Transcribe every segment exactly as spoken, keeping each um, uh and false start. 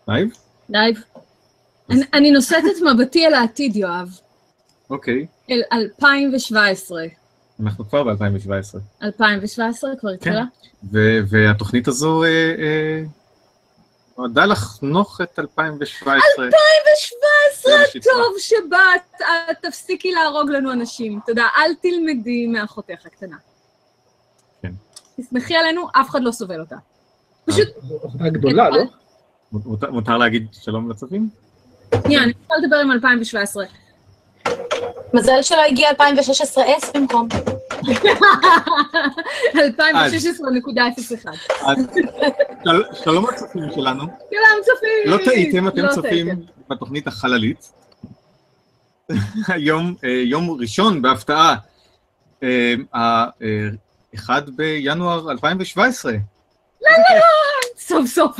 לייב? לייב. אני נושאת את מבטי אל העתיד, יואב. אוקיי. אל אלפיים שבע עשרה. אנחנו כבר ב-אלפיים שבע עשרה. אלפיים שבע עשרה כבר התחילה? והתוכנית הזו נועדה לחנוך את אלפיים שבע עשרה. אלפיים שבע עשרה, טוב שבאת, תפסיקי להרוג לנו אנשים. תודה, אל תלמדי מאחותך הקטנה. כן. תסמכי עלינו, אף אחד לא סובל אותה. פשוט... אותה גדולה, לא? מותר להגיד שלום לצופים? שנייה, אני רוצה לדבר עם אלפיים שבע עשרה. מזל שלא הגיע אלפיים ושש עשרה אס במקום. אלפיים ושש עשרה נקודה אפס אחת. שלום הצופים שלנו. שלום צופים. לא טעיתם, אתם צופים בתוכנית החללית. היום, יום ראשון בהפתעה, ה-אחד בינואר אלפיים שבע עשרה. לא, לא, לא, סוף סוף.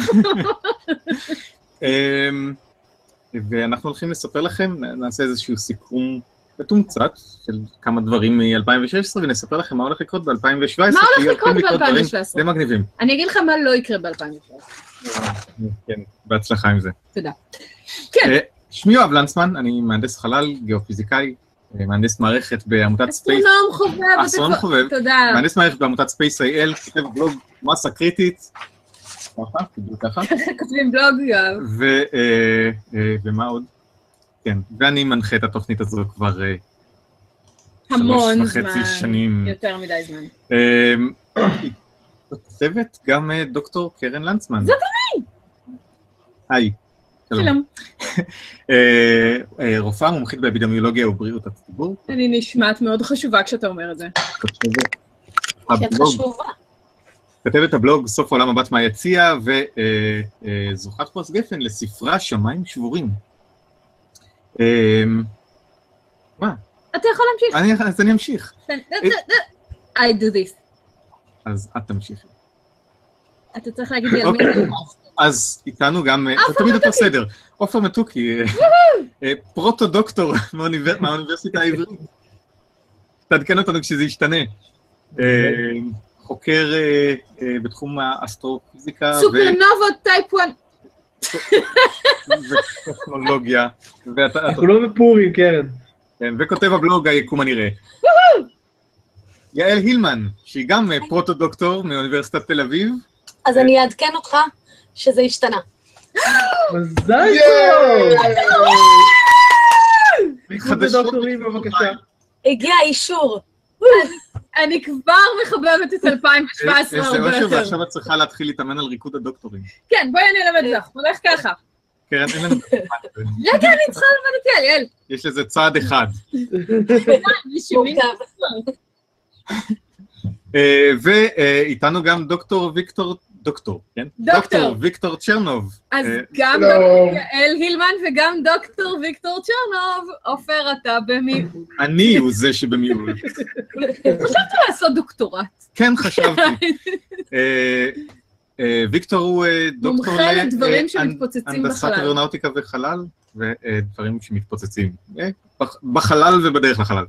ואנחנו הולכים לספר לכם, נעשה איזשהו סיכום מתומצת של כמה דברים מ-אלפיים ושש עשרה, ונספר לכם מה הולך לקרות ב-אלפיים שבע עשרה. מה הולך לקרות ב-אלפיים שבע עשרה? זה מגניבים. אני אגיד לך מה לא יקרה ב-אלפיים שבע עשרה. כן, בהצלחה עם זה. תודה. כן. שמי יואב לנצמן, אני מהנדס חלל, גיאופיזיקאי, מהנדס מערכת בעמותת ספייס... אסטרונום חובב. אסטרונום חובב. תודה. מהנדס מערכת בעמותת ספייס איי אל, כותב בלוג מסה קריטית. ככה, כתבו ככה. כותבים בלוג, יואב. ומה עוד? כן, ואני מנחה את התוכנית הזו כבר המון שלוש וחצי שנים. יותר מדי זמן. כותבת גם דוקטור קרן לנצמן. זאת אני! היי. שלום. רופאה מומחית באפידמיולוגיה ובריאות הציבור. אני נשמעת מאוד חשובה כשאתה אומר את זה. שאת חשובה. כתבת הבלוג סוף העולם מבט מהיציע, וזוכת פרס גפן לספרה שמיים שבורים. מה? אתה יכול להמשיך. אז אני אמשיך. I do this. אז את תמשיכי. אתה צריך להגיד לי על מי. אז איתנו גם, תמיד אותו סדר, עופר מתוקי, פרוטו-דוקטור מהאוניברסיטה העברית. תעדכן אותנו כשזה ישתנה. חוקר בתחום האסטרופיזיקה. סופרנובות טייפ אחת. וטכנולוגיה. אנחנו לא בפורים, קרן. וכותב הבלוג היקום הנראה. יעל הילמן, שהיא גם פרוטו-דוקטור מאוניברסיטת תל אביב. אז אני אעדכן אותך שזה השתנה. מזל טוב! דוקטורים, בבקשה. הגיע אישור. אני כבר מחבבת את אלפיים שבע עשרה הרבה יותר. ועכשיו את צריכה להתחיל להתאמן על ריקוד הדוקטורים. כן, בואי אני אלמד לך, הולך ככה. קרן, אין לנו... רגע, אני צריכה ללמד אותי, אליאל. יש לזה צעד אחד. ואיתנו גם דוקטור ויקטור, דוקטור, כן? דוקטור ויקטור צ'רנוב. אז גם דוקטור יעל הילמן וגם דוקטור ויקטור צ'רנוב, עופר אתה במיעוט. אני הוא זה שבמיעוט. חשבת לעשות דוקטורט. כן, חשבתי. ויקטור הוא דוקטור מומחה לדברים שמתפוצצים בחלל. הנדסת אווירונאוטיקה וחלל, ודברים שמתפוצצים. בחלל ובדרך לחלל.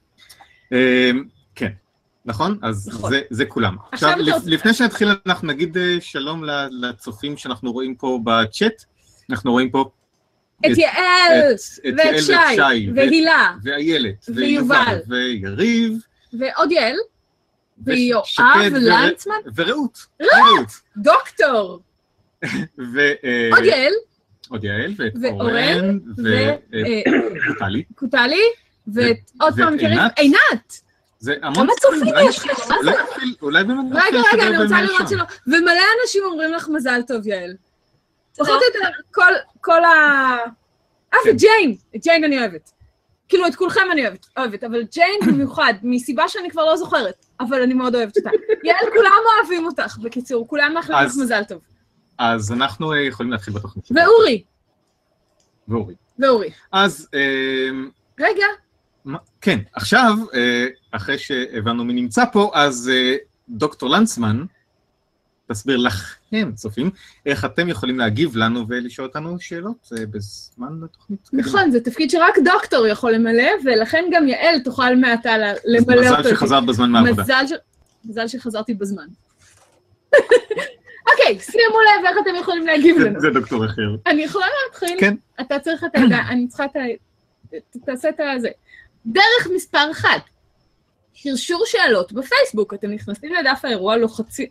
כן. נכון? אז נכון. זה, זה כולם. עכשיו, עכשיו לפני שנתחיל, אנחנו נגיד שלום לצופים שאנחנו רואים פה בצ'אט. אנחנו רואים פה את, את יעל, את, ואת שי, שי, והילה, ואיילת, ויובל, ויריב, ועוד יעל, ויואב לנצמן, ורעות. רעות! דוקטור! עוד יעל, עוד יעל, ואת אורן, וקוטלי, קוטלי, ועוד פעם מכירים, עינת! זה המון צופים יש לך, מה זה? אולי באמת... רגע, רגע, אני רוצה לראות שלא. ומלא אנשים אומרים לך מזל טוב, יעל. פחות או יותר, כל ה... אה, וג'יין, את ג'יין אני אוהבת. כאילו, את כולכם אני אוהבת, אבל ג'יין במיוחד, מסיבה שאני כבר לא זוכרת, אבל אני מאוד אוהבת אותה. יעל, כולם אוהבים אותך, בקיצור, כולם מאחלים לך מזל טוב. אז אנחנו יכולים להתחיל בתוכנית. ואורי. ואורי. ואורי. אז... רגע. כן, עכשיו, אחרי שהבנו מי נמצא פה, אז דוקטור לנצמן, תסביר לכם, צופים, איך אתם יכולים להגיב לנו ולשאול אותנו שאלות בזמן התוכנית. נכון, זה תפקיד שרק דוקטור יכול למלא, ולכן גם יעל תוכל מעתה למלא אותו. מזל שחזרת בזמן מהעבודה. מזל שחזרתי בזמן. אוקיי, שימו לב איך אתם יכולים להגיב לנו. זה דוקטור אחר. אני יכולה להתחיל? כן. אתה צריך את הידע, אני צריכה את ה... תעשה את הזה. דרך מספר אחת, שרשור שאלות בפייסבוק. אתם נכנסים לדף האירוע, לוחצים,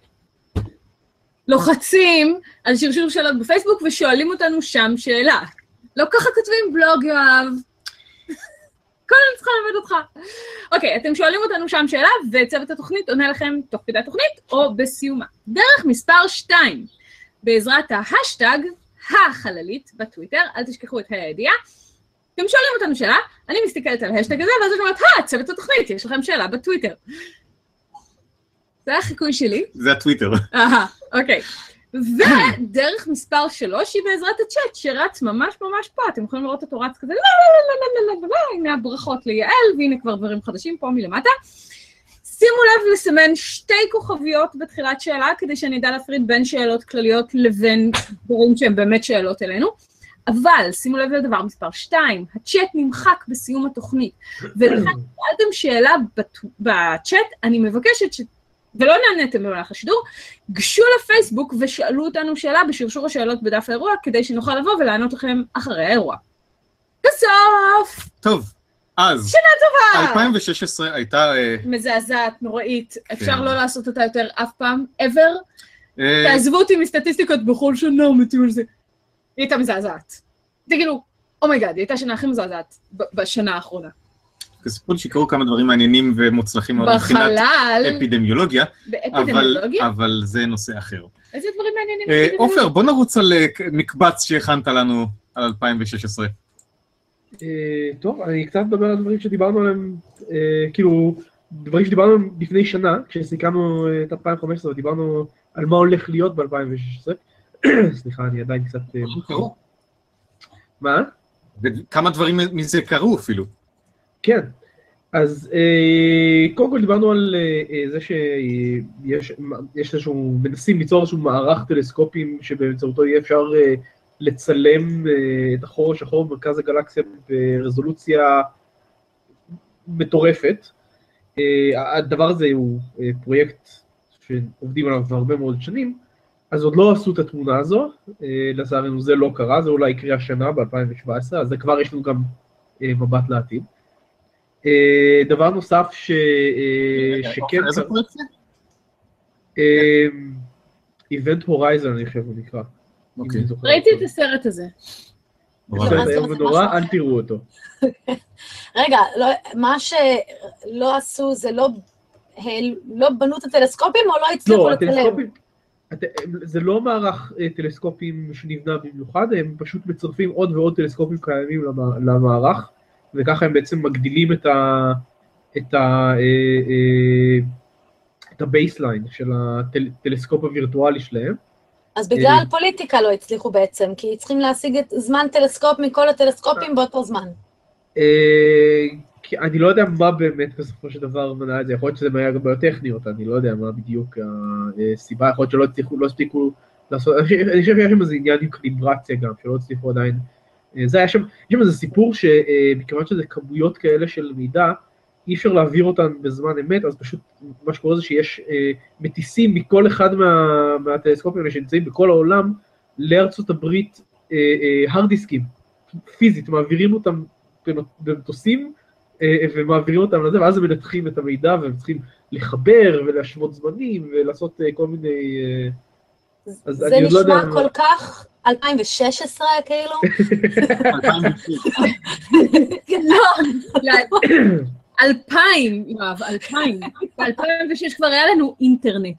לוחצים על שרשור שאלות בפייסבוק ושואלים אותנו שם שאלה. לא ככה כותבים בלוג, יואב. כל אני צריכה ללמד אותך. אוקיי, אתם שואלים אותנו שם שאלה, וצוות התוכנית עונה לכם תוך כדי התוכנית, או בסיומה. דרך מספר שתיים, בעזרת ההשטג, החללית בטוויטר, אל תשכחו את הידיעה, אתם שואלים אותנו שאלה, אני מסתכלת על ההשטג הזה, ואז אני אומרת, הא, צוות התוכנית, יש לכם שאלה בטוויטר. זה החיקוי שלי. זה הטוויטר. אהה, אוקיי. ודרך מספר שלוש היא בעזרת הצ'אט, שרץ ממש ממש פה, אתם יכולים לראות אותו רץ כזה, לא, לא, לא, לא, לא, לא, הנה הברכות ליעל, והנה כבר דברים חדשים פה מלמטה. שימו לב לסמן שתי כוכביות בתחילת שאלה, כדי שאני אדע להפריד בין שאלות כלליות לבין דברים שהם באמת שאלות אלינו, אבל שימו לב לדבר מספר שתיים, הצ'אט נמחק בסיום התוכנית, ולכן שאלתם שאלה בצ'אט, אני מבקשת ש... ולא נעניתם במהלך השידור, גשו לפייסבוק ושאלו אותנו שאלה בשרשור השאלות בדף האירוע, כדי שנוכל לבוא ולענות לכם אחרי האירוע. בסוף! טוב, אז... שנה טובה! אלפיים ושש עשרה הייתה... מזעזעת, נוראית, אפשר לא לעשות אותה יותר אף פעם, ever. תעזבו אותי מסטטיסטיקות בכל שנה, מתים על זה. היא הייתה מזעזעת. תגידו, אומייגאד, היא הייתה שנה הכי מזעזעת בשנה האחרונה. כספול שקרו כמה דברים מעניינים ומוצלחים בחלל, מבחינת אפידמיולוגיה, באפידמיולוגיה? אבל, אבל זה נושא אחר. איזה דברים מעניינים? עופר, בוא נרוץ על מקבץ שהכנת לנו על אלפיים ושש עשרה. טוב, אני קצת מדבר על דברים שדיברנו עליהם, כאילו, דברים שדיברנו עליהם לפני שנה, כשסיכמנו את אלפיים וחמש עשרה, ודיברנו על מה הולך להיות ב-אלפיים ושש עשרה. סליחה, אני עדיין קצת... מה? וכמה דברים מזה קרו אפילו. כן, אז קודם כל דיברנו על זה שיש איזשהו, מנסים ליצור איזשהו מערך טלסקופים שבאמצעותו יהיה אפשר לצלם את החור השחור במרכז הגלקסיה ברזולוציה מטורפת. הדבר הזה הוא פרויקט שעובדים עליו כבר הרבה מאוד שנים, אז עוד לא עשו את התמונה הזו, לצערנו זה לא קרה, זה אולי יקרה השנה ב-אלפיים שבע עשרה, אז זה כבר יש לנו גם מבט לעתיד. דבר נוסף ש... שכן... איזה פרויקט זה? איבנט הורייזן, אני חושב, הוא נקרא. ראיתי את הסרט הזה. בסרט היום ונורא, אל תראו אותו. רגע, מה שלא עשו זה לא בנו את הטלסקופים או לא הצליחו לצלם? זה לא מערך טלסקופים שנבנה במיוחד, הם פשוט מצרפים עוד ועוד טלסקופים קיימים למערך, וככה הם בעצם מגדילים את ה את ה את הבייסליין של הטלסקופ הווירטואלי שלהם. אז בגלל פוליטיקה לא הצליחו בעצם, כי צריכים להשיג את זמן טלסקופ מכל הטלסקופים באותו זמן. אני לא יודע מה באמת בסופו של דבר מנע את זה, יכול להיות שזה היה גם ביוטכניות, אני לא יודע מה בדיוק הסיבה, יכול להיות שלא הצליחו, לא הספיקו לעשות, אני חושב שיש שם איזה עניין עם קליברציה גם, שלא הצליחו עדיין, זה היה שם, יש שם איזה סיפור שמכיוון שזה כמויות כאלה של מידע, אי אפשר להעביר אותן בזמן אמת, אז פשוט מה שקורה זה שיש מטיסים מכל אחד מהטלסקופים האלה שנמצאים בכל העולם, לארצות הברית הרד דיסקים, פיזית, מעבירים אותם במטוסים, ומעבירים אותם לזה, ואז הם מנתחים את המידע, והם צריכים לחבר ולהשוות זמנים, ולעשות כל מיני... זה נשמע כל כך אלפיים ושש עשרה, כאילו? לא, אלפיים, יואב, אלפיים. ב-אלפיים ושש כבר היה לנו אינטרנט.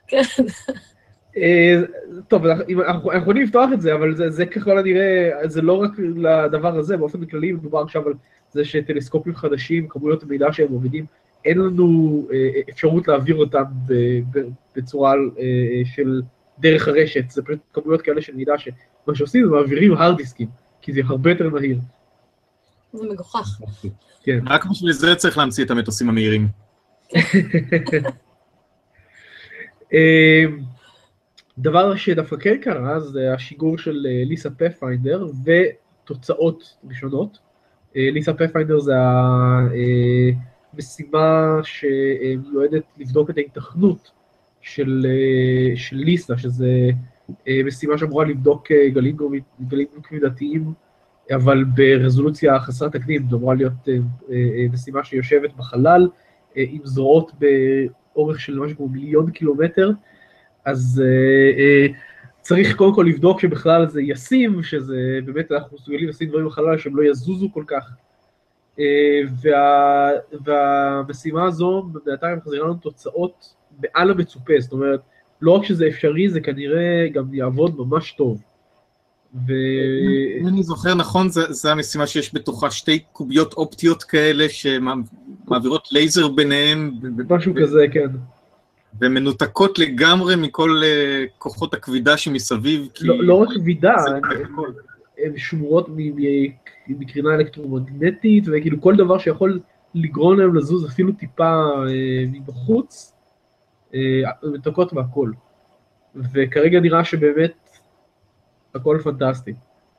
טוב, אנחנו יכולים לפתוח את זה, אבל זה ככל הנראה, זה לא רק לדבר הזה, באופן כללי מדובר עכשיו על זה שטלסקופים חדשים, כמויות המידע שהם עובדים, אין לנו אפשרות להעביר אותם בצורה של דרך הרשת, זה פשוט כמויות כאלה של מידע שמה שעושים זה מעבירים הרד דיסקים, כי זה הרבה יותר מהיר. זה מגוחך. כן. רק בשביל זה צריך להמציא את המטוסים המהירים. דבר שדווקא כן קרה, זה השיגור של ליסה פאת'פיינדר ותוצאות ראשונות. ליסה פאת'פיינדר זה המשימה שמיועדת לבדוק את ההיתכנות של, של ליסה, שזה משימה שאמורה לבדוק גלים, גלים כבידתיים, אבל ברזולוציה חסרת תקדים, זו אמורה להיות משימה שיושבת בחלל, עם זרועות באורך של משהו כמו מיליון קילומטר, אז צריך קודם כל לבדוק שבכלל זה ישים, שזה באמת אנחנו מסוגלים לשים דברים בחלל שהם לא יזוזו כל כך, וה, והמשימה הזו בינתיים מחזירה לנו תוצאות מעל המצופה, זאת אומרת, לא רק שזה אפשרי, זה כנראה גם יעבוד ממש טוב. ו... אם אני זוכר נכון, זה, זה המשימה שיש בתוכה שתי קוביות אופטיות כאלה שמעבירות לייזר ביניהם. משהו ו... כזה, כן. ומנותקות לגמרי מכל uh, כוחות הכבידה שמסביב. כי... לא, לא רק כבידה, הן שמורות מקרינה אלקטרומגנטית, וכאילו כל דבר שיכול לגרון להם לזוז אפילו טיפה uh, מבחוץ, מתוקות והכל, וכרגע נראה שבאמת הכל פנטסטי.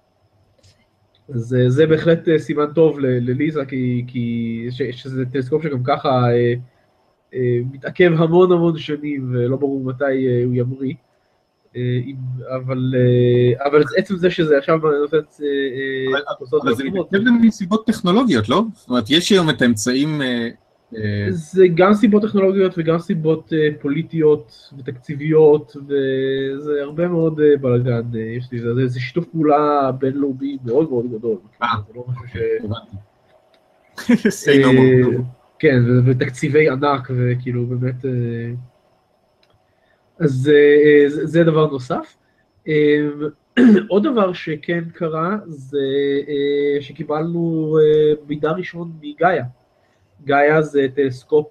אז זה בהחלט סימן טוב לליזה, כי, כי שזה טלסקופ שגם ככה אה, אה, מתעכב המון המון שנים, ולא ברור מתי הוא ימריא, אה, אבל, אה, אבל עצם זה שזה עכשיו נותנת... אה, אבל זה מתעכב גם מסיבות טכנולוגיות, לא? זאת אומרת, יש היום את האמצעים... אה, זה גם סיבות טכנולוגיות וגם סיבות פוליטיות ותקציביות, וזה הרבה מאוד בלגן, יש לי, זה, זה שיתוף פעולה בינלאומי מאוד מאוד גדול. אה, זה לא משהו ש... say no more. כן, ותקציבי ענק, וכאילו באמת... אז זה דבר נוסף. עוד דבר שכן קרה, זה שקיבלנו מידע ראשון מגאיה. גאיה זה טלסקופ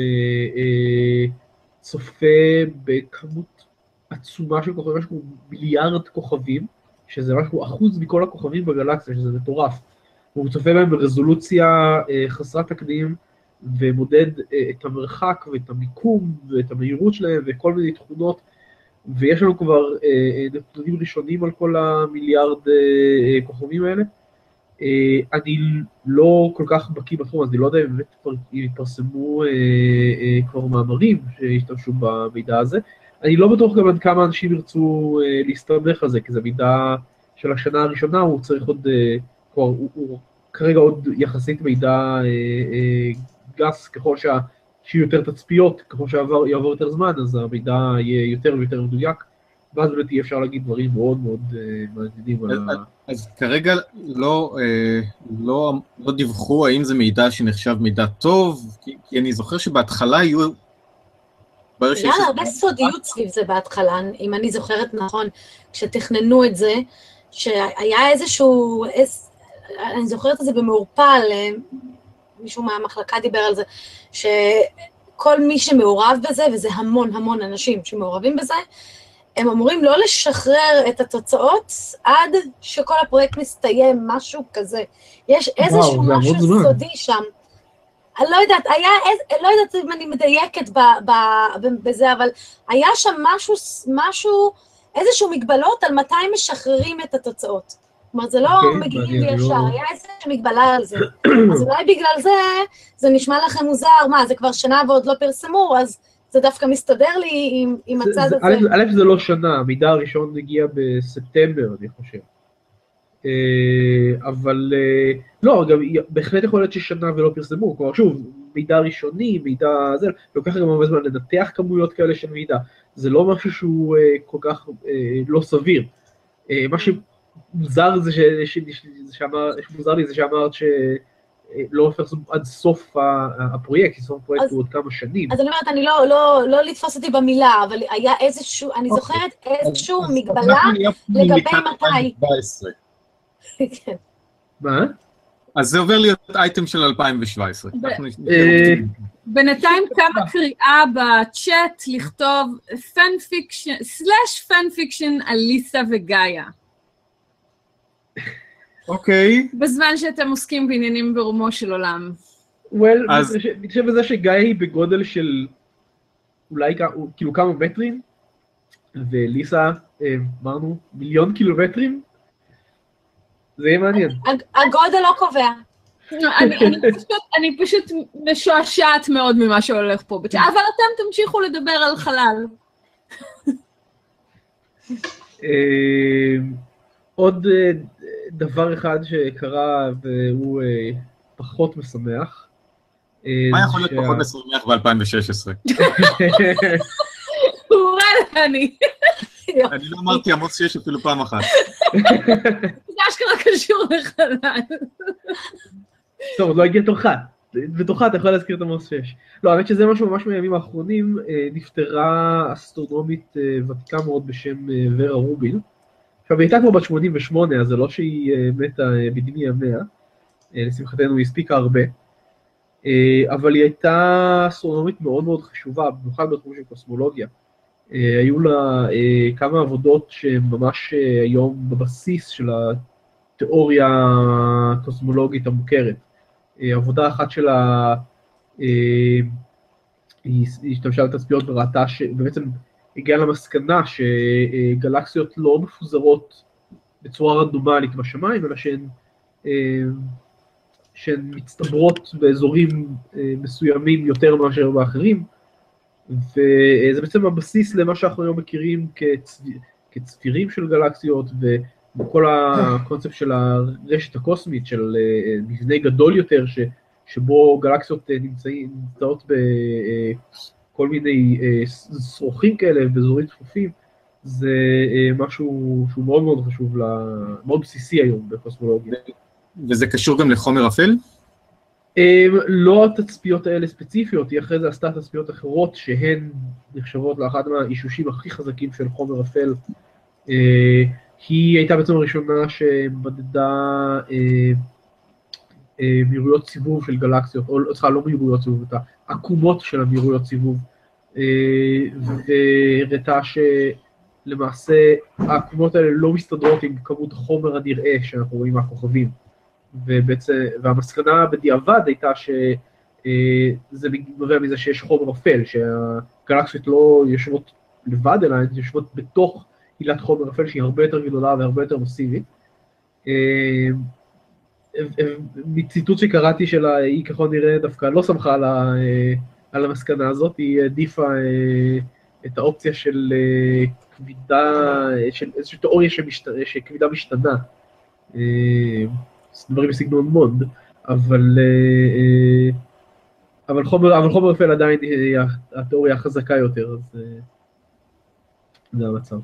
שצופה בכמות עצומה של כוכבים, משהו מיליארד כוכבים, שזה משהו אחוז מכל הכוכבים בגלקסיה, שזה מטורף. הוא צופה בהם ברזולוציה חסרת תקדים, ומודד את המרחק ואת המיקום ואת המהירות שלהם וכל מיני תכונות, ויש לנו כבר נתונים ראשונים על כל המיליארד כוכבים האלה. אני לא כל כך בקיא בתחום, אז אני לא יודע אם באמת יתפרסמו כבר מאמרים שהשתמשו במידע הזה. אני לא בטוח גם עד כמה אנשים ירצו להסתמך על זה, כי זה מידע של השנה הראשונה, הוא צריך עוד, כבר, הוא, הוא כרגע עוד יחסית מידע גס, ככל שה, שיהיו יותר תצפיות, ככל שיעבור יותר זמן, אז המידע יהיה יותר ויותר מדויק, ואז באמת יהיה אפשר להגיד דברים מאוד מאוד מעניינים על ה... אז כרגע לא, לא, לא דיווחו האם זה מידע שנחשב מידע טוב, כי, כי אני זוכר שבהתחלה היו... היה הרבה סודיות סביב זה בהתחלה, אם אני זוכרת נכון, כשתכננו את זה, שהיה איזשהו, איז, אני זוכרת את זה במעורפל, מישהו מהמחלקה דיבר על זה, שכל מי שמעורב בזה, וזה המון המון אנשים שמעורבים בזה, הם אמורים לא לשחרר את התוצאות עד שכל הפרויקט מסתיים, משהו כזה. יש איזשהו וואו, משהו סודי שם. אני לא יודעת, היה, לא יודעת אם אני מדייקת ב, ב, בזה, אבל היה שם משהו, משהו, איזשהו מגבלות על מתי משחררים את התוצאות. זאת אומרת, זה לא okay, מגיעים לישר, לא... היה איזושהי מגבלה על זה. אז אולי בגלל זה, זה נשמע לכם מוזר, מה, זה כבר שנה ועוד לא פרסמו, אז זה דווקא מסתדר לי עם, עם הצד זה, הזה. א', זה לא שנה, המידע הראשון הגיע בספטמבר, אני חושב. אבל לא, גם בהחלט יכול להיות ששנה ולא פרסמו, כלומר שוב, מידע ראשוני, מידע זה, לוקח גם הרבה זמן לנתח כמויות כאלה של מידע, זה לא משהו שהוא כל כך לא סביר. מה שמוזר זה שמוזר לי זה שאמרת שלא פרסמו עד סוף הפרויקט, כי סוף הפרויקט הוא עוד כמה שנים. אז אני אומרת, אני לא לתפוס אותי במילה, אבל היה איזשהו, אני זוכרת איזשהו מגבלה לגבי מתי. מה? אז זה עובר להיות אייטם של אלפיים שבע עשרה. בינתיים כמה קריאה בצ'אט לכתוב פן-פיקשן, סלאש פן-פיקשן על ליסה וגאיה. אוקיי. בזמן שאתם עוסקים בעניינים ברומו של עולם. וול, אני חושב בזה שגאיה היא בגודל של אולי כאילו כמה מטרים, וליסה, אמרנו, מיליון קילומטרים, זה יהיה מעניין. הגודל לא קובע. אני פשוט משועשעת מאוד ממה שהולך פה, אבל אתם תמשיכו לדבר על חלל. עוד דבר אחד שקרה והוא פחות משמח. מה יכול להיות פחות משמח ב-אלפיים ושש עשרה? וואלה, אני. אני לא אמרתי עמוס שש אפילו פעם אחת. זה אשכרה קשור לחלל. טוב, עוד לא הגיע תורך. בתורך אתה יכול להזכיר את עמוס שש. לא, האמת שזה משהו ממש מהימים האחרונים, נפטרה אסטרונומית ותיקה מאוד בשם ורה רובין. עכשיו, היא הייתה כבר בת שמונים ושמונה, אז זה לא שהיא מתה בדיני ימיה. לשמחתנו היא הספיקה הרבה. אבל היא הייתה אסטרונומית מאוד מאוד חשובה, במיוחד בתחום של קוסמולוגיה. היו לה כמה עבודות שממש היום בבסיס של התיאוריה הקוסמולוגית המוכרת. עבודה אחת שלה, היא השתמשה בתצפיות וראתה שבעצם הגיעה למסקנה שגלקסיות לא מפוזרות בצורה רנדומלית בשמיים, אלא שהן, שהן מצטברות באזורים מסוימים יותר מאשר באחרים, וזה בעצם הבסיס למה שאנחנו היום מכירים כצביר, כצבירים של גלקסיות, וכל הקונספט של הרשת הקוסמית, של מבנה גדול יותר, ש, שבו גלקסיות נמצאות בכל מיני שרוכים כאלה, באזורים צפופים, זה משהו שהוא מאוד מאוד חשוב, מאוד בסיסי היום בקוסמולוגיה. וזה קשור גם לחומר אפל? לא התצפיות האלה ספציפיות, היא אחרי זה עשתה תצפיות אחרות שהן נחשבות לאחד מהאישושים הכי חזקים של חומר אפל. היא הייתה בעצם הראשונה שמדדה מהירויות סיבוב של גלקסיות, או צריכה לא מהירויות סיבוב, את העקומות של המהירויות סיבוב, וראתה שלמעשה העקומות האלה לא מסתדרות עם כמות החומר הנראה שאנחנו רואים מהכוכבים. ובעצם, והמסקנה בדיעבד הייתה שזה נובע מזה שיש חומר אפל, שהגלקסיות לא יושבות לבד, אלא הן יושבות בתוך עילת חומר אפל שהיא הרבה יותר גדולה והרבה יותר מסיבית. מציטוט שקראתי שלה, היא ככל נראה דווקא לא שמחה על, ה, על המסקנה הזאת, היא עדיפה את האופציה של כבידה, של איזושהי תיאוריה שכבידה משתנה. דברים בסגנון מונד, אבל, אבל חומר, אבל חומר אפל עדיין היא התיאוריה החזקה יותר, אז זה המצב.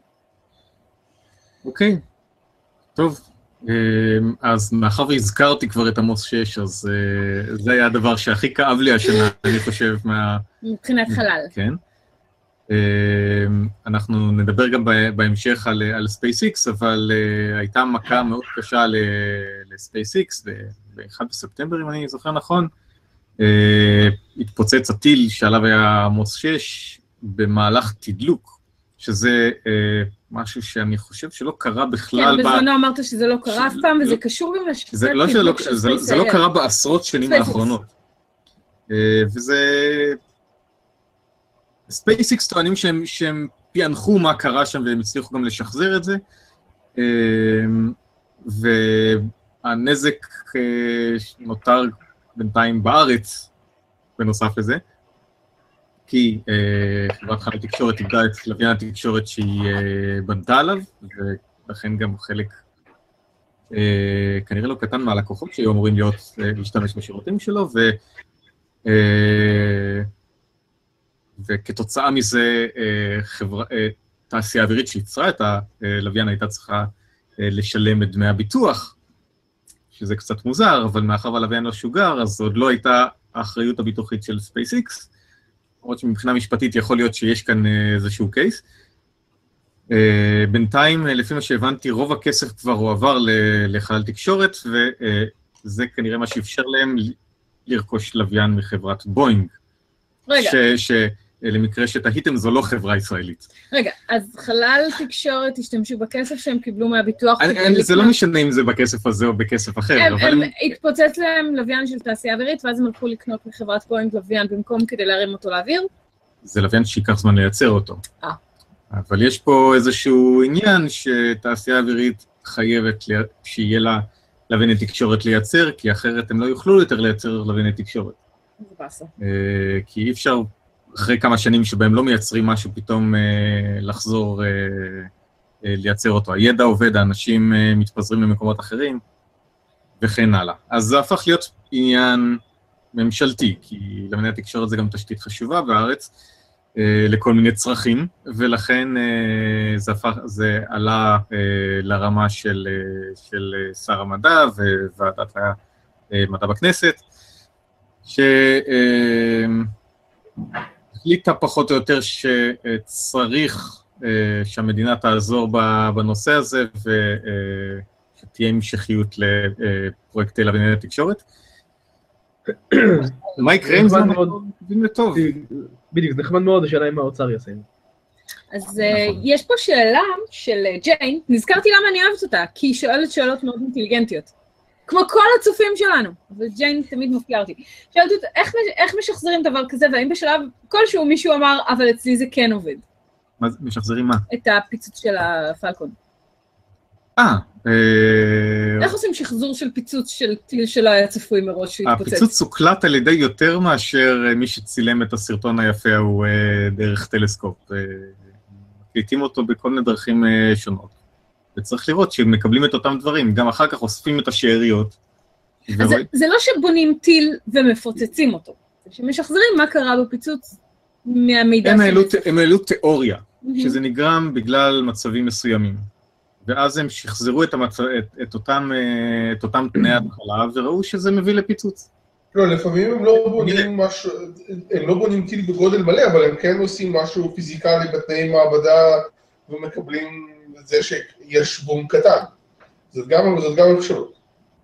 אוקיי, טוב, אז מאחר והזכרתי כבר את עמוס שש, אז זה היה הדבר שהכי כאב לי השנה, אני חושב, מה... מבחינת חלל. כן. אנחנו נדבר גם בהמשך על, על SpaceX, אבל uh, הייתה מכה מאוד קשה ל-SpaceX, ב-אחד בספטמבר, אם אני זוכר נכון, uh, התפוצץ הטיל שעליו היה עמוס שש במהלך תדלוק, שזה uh, משהו שאני חושב שלא קרה בכלל... כן, בזמנו אמרת שזה לא קרה אף פעם, וזה קשור גם לשפט תדלוק של SpaceX. זה לא קרה בעשרות שנים האחרונות. וזה... SpaceX טוענים שהם, שהם פענחו מה קרה שם והם הצליחו גם לשחזר את זה, והנזק נותר בינתיים בארץ בנוסף לזה, כי חברת חלל תקשורת איבדה את לוויין התקשורת שהיא בנתה עליו, ולכן גם חלק כנראה לא קטן מהלקוחות שהיו אמורים להיות להשתמש בשירותים שלו, ו... וכתוצאה מזה, חברה, תעשייה אווירית שיצרה את הלוויין הייתה צריכה לשלם את דמי הביטוח, שזה קצת מוזר, אבל מאחר והלוויין לא שוגר, אז עוד לא הייתה האחריות הביטוחית של SpaceX, למרות שמבחינה משפטית יכול להיות שיש כאן איזשהו קייס. בינתיים, לפי מה שהבנתי, רוב הכסף כבר הועבר לחלל תקשורת, וזה כנראה מה שאפשר להם לרכוש לוויין מחברת בוינג. רגע. ש... למקרה שתהיתם, זו לא חברה ישראלית. רגע, אז חלל תקשורת השתמשו בכסף שהם קיבלו מהביטוח? זה לא משנה אם זה בכסף הזה או בכסף אחר. הם התפוצץ להם לוויין של תעשייה אווירית, ואז הם הלכו לקנות מחברת בוינג לוויין במקום כדי להרים אותו לאוויר? זה לוויין שיקח זמן לייצר אותו. אה. אבל יש פה איזשהו עניין שתעשייה אווירית חייבת שיהיה לה לווייני תקשורת לייצר, כי אחרת הם לא יוכלו יותר לייצר לווייני תקשורת. זה בסדר. כי אי אפשר... אחרי כמה שנים שבהם לא מייצרים משהו, פתאום לחזור לייצר אותו. הידע עובד, האנשים מתפזרים למקומות אחרים, וכן הלאה. אז זה הפך להיות עניין ממשלתי, כי למנהל התקשורת זה גם תשתית חשובה בארץ, לכל מיני צרכים, ולכן זה, הפך, זה עלה לרמה של, של שר המדע וועדת המדע בכנסת, שהחליטה פחות או יותר שצריך שהמדינה תעזור בנושא הזה, ושתהיה המשכיות לפרויקטי למנהל התקשורת. מה יקרה עם זה? מקווים לטוב. בדיוק, נחמד מאוד, השאלה אם האוצר יעשה. אז יש פה שאלה של ג'יין, נזכרתי למה אני אוהבת אותה, כי היא שואלת שאלות מאוד אינטליגנטיות, כמו כל הצופים שלנו, אבל ג'יין תמיד מפתיעה אותי. שאלת אותה, איך משחזרים דבר כזה, והאם בשלב כלשהו מישהו אמר, אבל אצלי זה כן עובד. מה משחזרים מה? את הפיצוץ של הפלקון. אה, איך עושים שחזור של פיצוץ של טיל שלא היה צפוי מראש שהתפוצץ? הפיצוץ הוקלט על ידי יותר מאשר מי שצילם את הסרטון היפה הוא דרך טלסקופ. מקליטים אותו בכל מיני דרכים שונות. וצריך לראות שמקבלים את אותם דברים, גם אחר כך אוספים את השאריות. אז זה לא שבונים טיל ומפוצצים אותו, זה שמשחזרים מה קרה בפיצוץ מהמידע. הם העלו תיאוריה, שזה נגרם בגלל מצבים מסוימים. ואז הם שחזרו את, המצ... את, את, אותם, את אותם תנאי התחלה, וראו שזה מביא לפיצוץ. לא, לפעמים הם לא בונים משהו, הם לא בונים טיל בגודל מלא, אבל הם כן עושים משהו פיזיקלי בתנאי מעבדה, ומקבלים את זה שיש בום קטן. זאת גם, זאת גם אפשרות.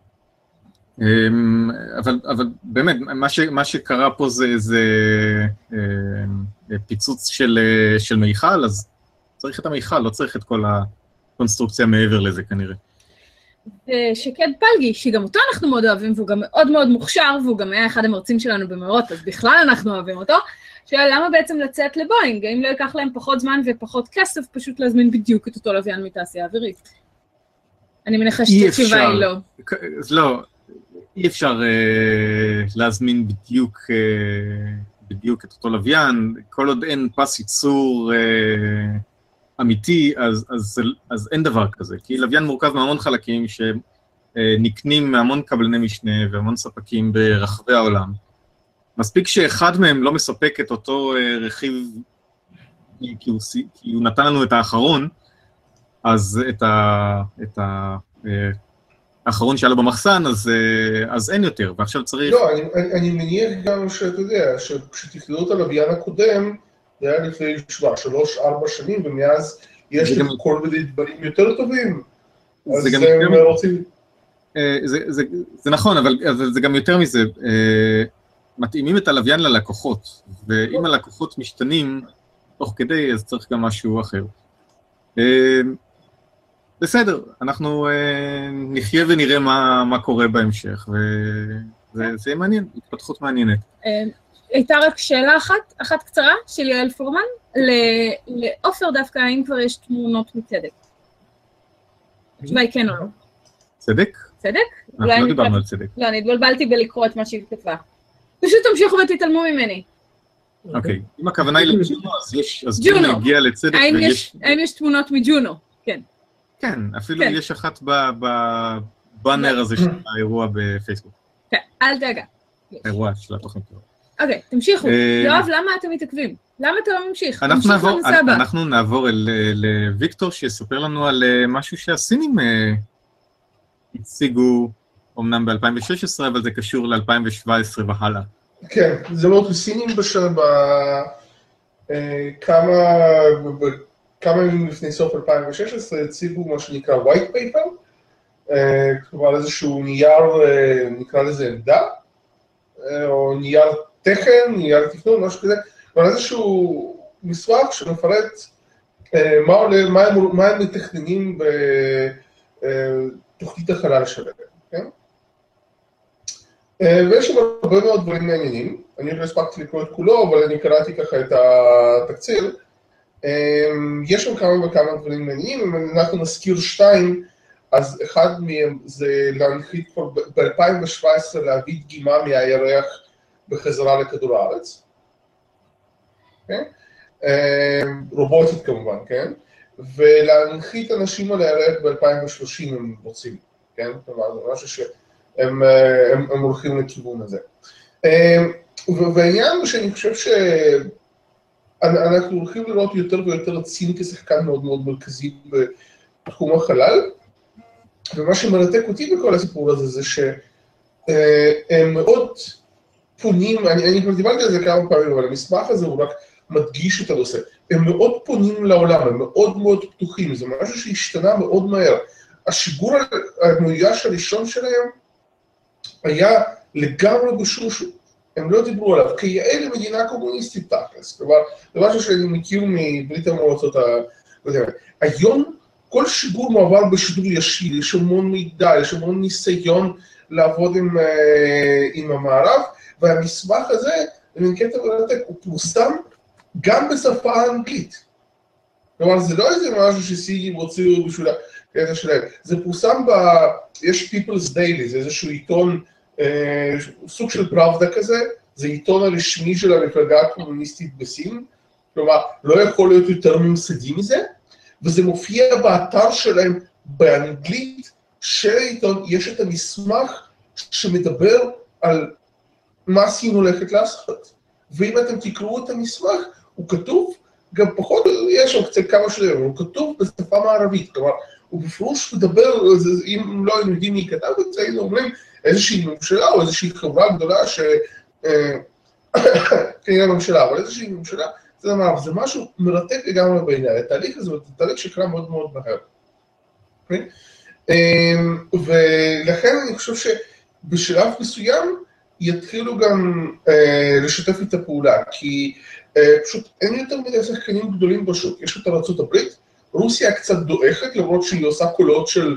אבל, אבל באמת, מה, ש, מה שקרה פה זה, זה פיצוץ של, של מיכל, אז צריך את המיכל, לא צריך את כל ה... קונסטרוקציה מעבר לזה כנראה. שקד פלגי, שגם אותו אנחנו מאוד אוהבים, והוא גם מאוד מאוד מוכשר, והוא גם היה אחד המרצים שלנו במאורות, אז בכלל אנחנו אוהבים אותו, שאלה למה בעצם לצאת לבוינג, האם לא ייקח להם פחות זמן ופחות כסף, פשוט להזמין בדיוק את אותו לוויין מתעשייה אווירית. אני מניחה שתשובה היא לא. לא, אי אפשר להזמין בדיוק, בדיוק את אותו לוויין, כל עוד אין פס ייצור אמיתי, אז, אז, אז אין דבר כזה, כי לוויין מורכב מהמון חלקים שנקנים מהמון קבלני משנה והמון ספקים ברחבי העולם. מספיק שאחד מהם לא מספק את אותו רכיב, כי הוא, כי הוא נתן לנו את האחרון, אז את, ה, את ה, האחרון שהיה לו במחסן, אז, אז אין יותר, ועכשיו צריך... לא, אני, אני, אני מניח גם שאתה יודע, שכשתכללו את הלוויין הקודם, זה היה לפני שלוש, ארבע שנים, ומאז יש לי כל מיני דברים יותר טובים. אז הם רוצים... זה נכון, אבל זה גם יותר מזה. מתאימים את הלוויין ללקוחות, ואם הלקוחות משתנים תוך כדי, אז צריך גם משהו אחר. בסדר, אנחנו נחיה ונראה מה קורה בהמשך, וזה מעניין, התפתחות מעניינת. הייתה רק שאלה אחת, אחת קצרה, של יעל פורמן, לאופר דווקא, האם כבר יש תמונות מצדק? התשובה היא כן או לא. צדק? צדק? אנחנו לא דיברנו על צדק. לא, אני התבלבלתי בלקרוא את מה שהיא כתבה. פשוט תמשיכו ותתעלמו ממני. אוקיי, אם הכוונה היא לג'ונו, אז ג'ונו הגיע לצדק ויש... האם יש תמונות מג'ונו? כן. כן, אפילו יש אחת בבאנר הזה של האירוע בפייסבוק. כן, אל דאגה. האירוע של התוכנית. אוקיי, תמשיכו. יואב, למה אתם מתעכבים? למה אתה לא ממשיך? אנחנו נעבור לוויקטור שיספר לנו על משהו שהסינים הציגו, אמנם ב-אלפיים ושש עשרה, אבל זה קשור ל-אלפיים שבע עשרה והלאה. כן, זה לא הסינים כמה ימים לפני סוף אלפיים ושש עשרה הציגו מה שנקרא white paper, כלומר איזשהו נייר, נקרא לזה עמדה, או נייר תכן, נייר תכנון, משהו כזה, אבל איזשהו מסמך שמפרט מה, עולה, מה, הם, מה הם מתכננים בתוכנית החלל שלהם, כן? ויש שם הרבה מאוד דברים מעניינים, אני לא הספקתי לקרוא את כולו, אבל אני קראתי ככה את התקציר. יש שם כמה וכמה דברים מעניינים, אם אנחנו נזכיר שתיים, אז אחד מהם זה להנחית כבר ב-אלפיים שבע עשרה להביא דגימה מהירח בחזרה לכדור הארץ. כן? רובוטית כמובן, כן? ולהנחית אנשים על הירח ב-אלפיים ושלושים הם רוצים, כן? כלומר, זה משהו שהם הם, הם הולכים לכיוון הזה. והעניין הוא שאני חושב שאנחנו הולכים לראות יותר ויותר את סין כשחקן מאוד מאוד מרכזי בתחום החלל, ומה שמרתק אותי בכל הסיפור הזה זה שהם מאוד פונים, אני, אני כבר דיברתי על זה כמה פעמים, אבל המסמך הזה הוא רק מדגיש את הנושא. הם מאוד פונים לעולם, הם מאוד מאוד פתוחים, זה משהו שהשתנה מאוד מהר. השיגור המאויש הראשון שלהם היה לגמרי בשושו, הם לא דיברו עליו, כיאה למדינה קומוניסטית תכלס, כלומר, זה משהו שאני מכיר מברית המועצות ה... היום כל שיגור מעבר בשידור ישיר, יש המון מידע, יש המון ניסיון לעבוד עם, עם המערב, והמסמך הזה, אני קטע מרתק, הוא פורסם גם בשפה האנגלית. כלומר, זה לא איזה משהו שסיגים הוציאו בשביל הקטע שלהם, זה פורסם ב... יש People's Daily, זה איזשהו עיתון, אה, סוג של פראבדה כזה, זה עיתון הרשמי של המפלגה הקומוניסטית בסין, כלומר, לא יכול להיות יותר ממסדי מזה, וזה מופיע באתר שלהם באנגלית, של העיתון, יש את המסמך שמדבר על מה סין הולכת לעשות. ואם אתם תקראו את המסמך, הוא כתוב, גם פחות, יש שם קצת כמה שלהם, הוא כתוב בשפה מערבית, כלומר, הוא בפרוש מדבר, אם לא היינו יודעים מי כתב את זה, היינו אומרים איזושהי ממשלה או איזושהי חברה גדולה ש... כנראה ממשלה, אבל איזושהי ממשלה, זה דבר, זה משהו מרתק לגמרי בעניין, התהליך הזה, זה תהליך שקרה מאוד מאוד מהר. ולכן אני חושב שבשלב מסוים יתחילו גם לשתף את הפעולה, כי פשוט אין יותר מדי שחקנים גדולים בשוק, יש את ארצות הברית, רוסיה קצת דועכת, למרות שהיא עושה קולות של,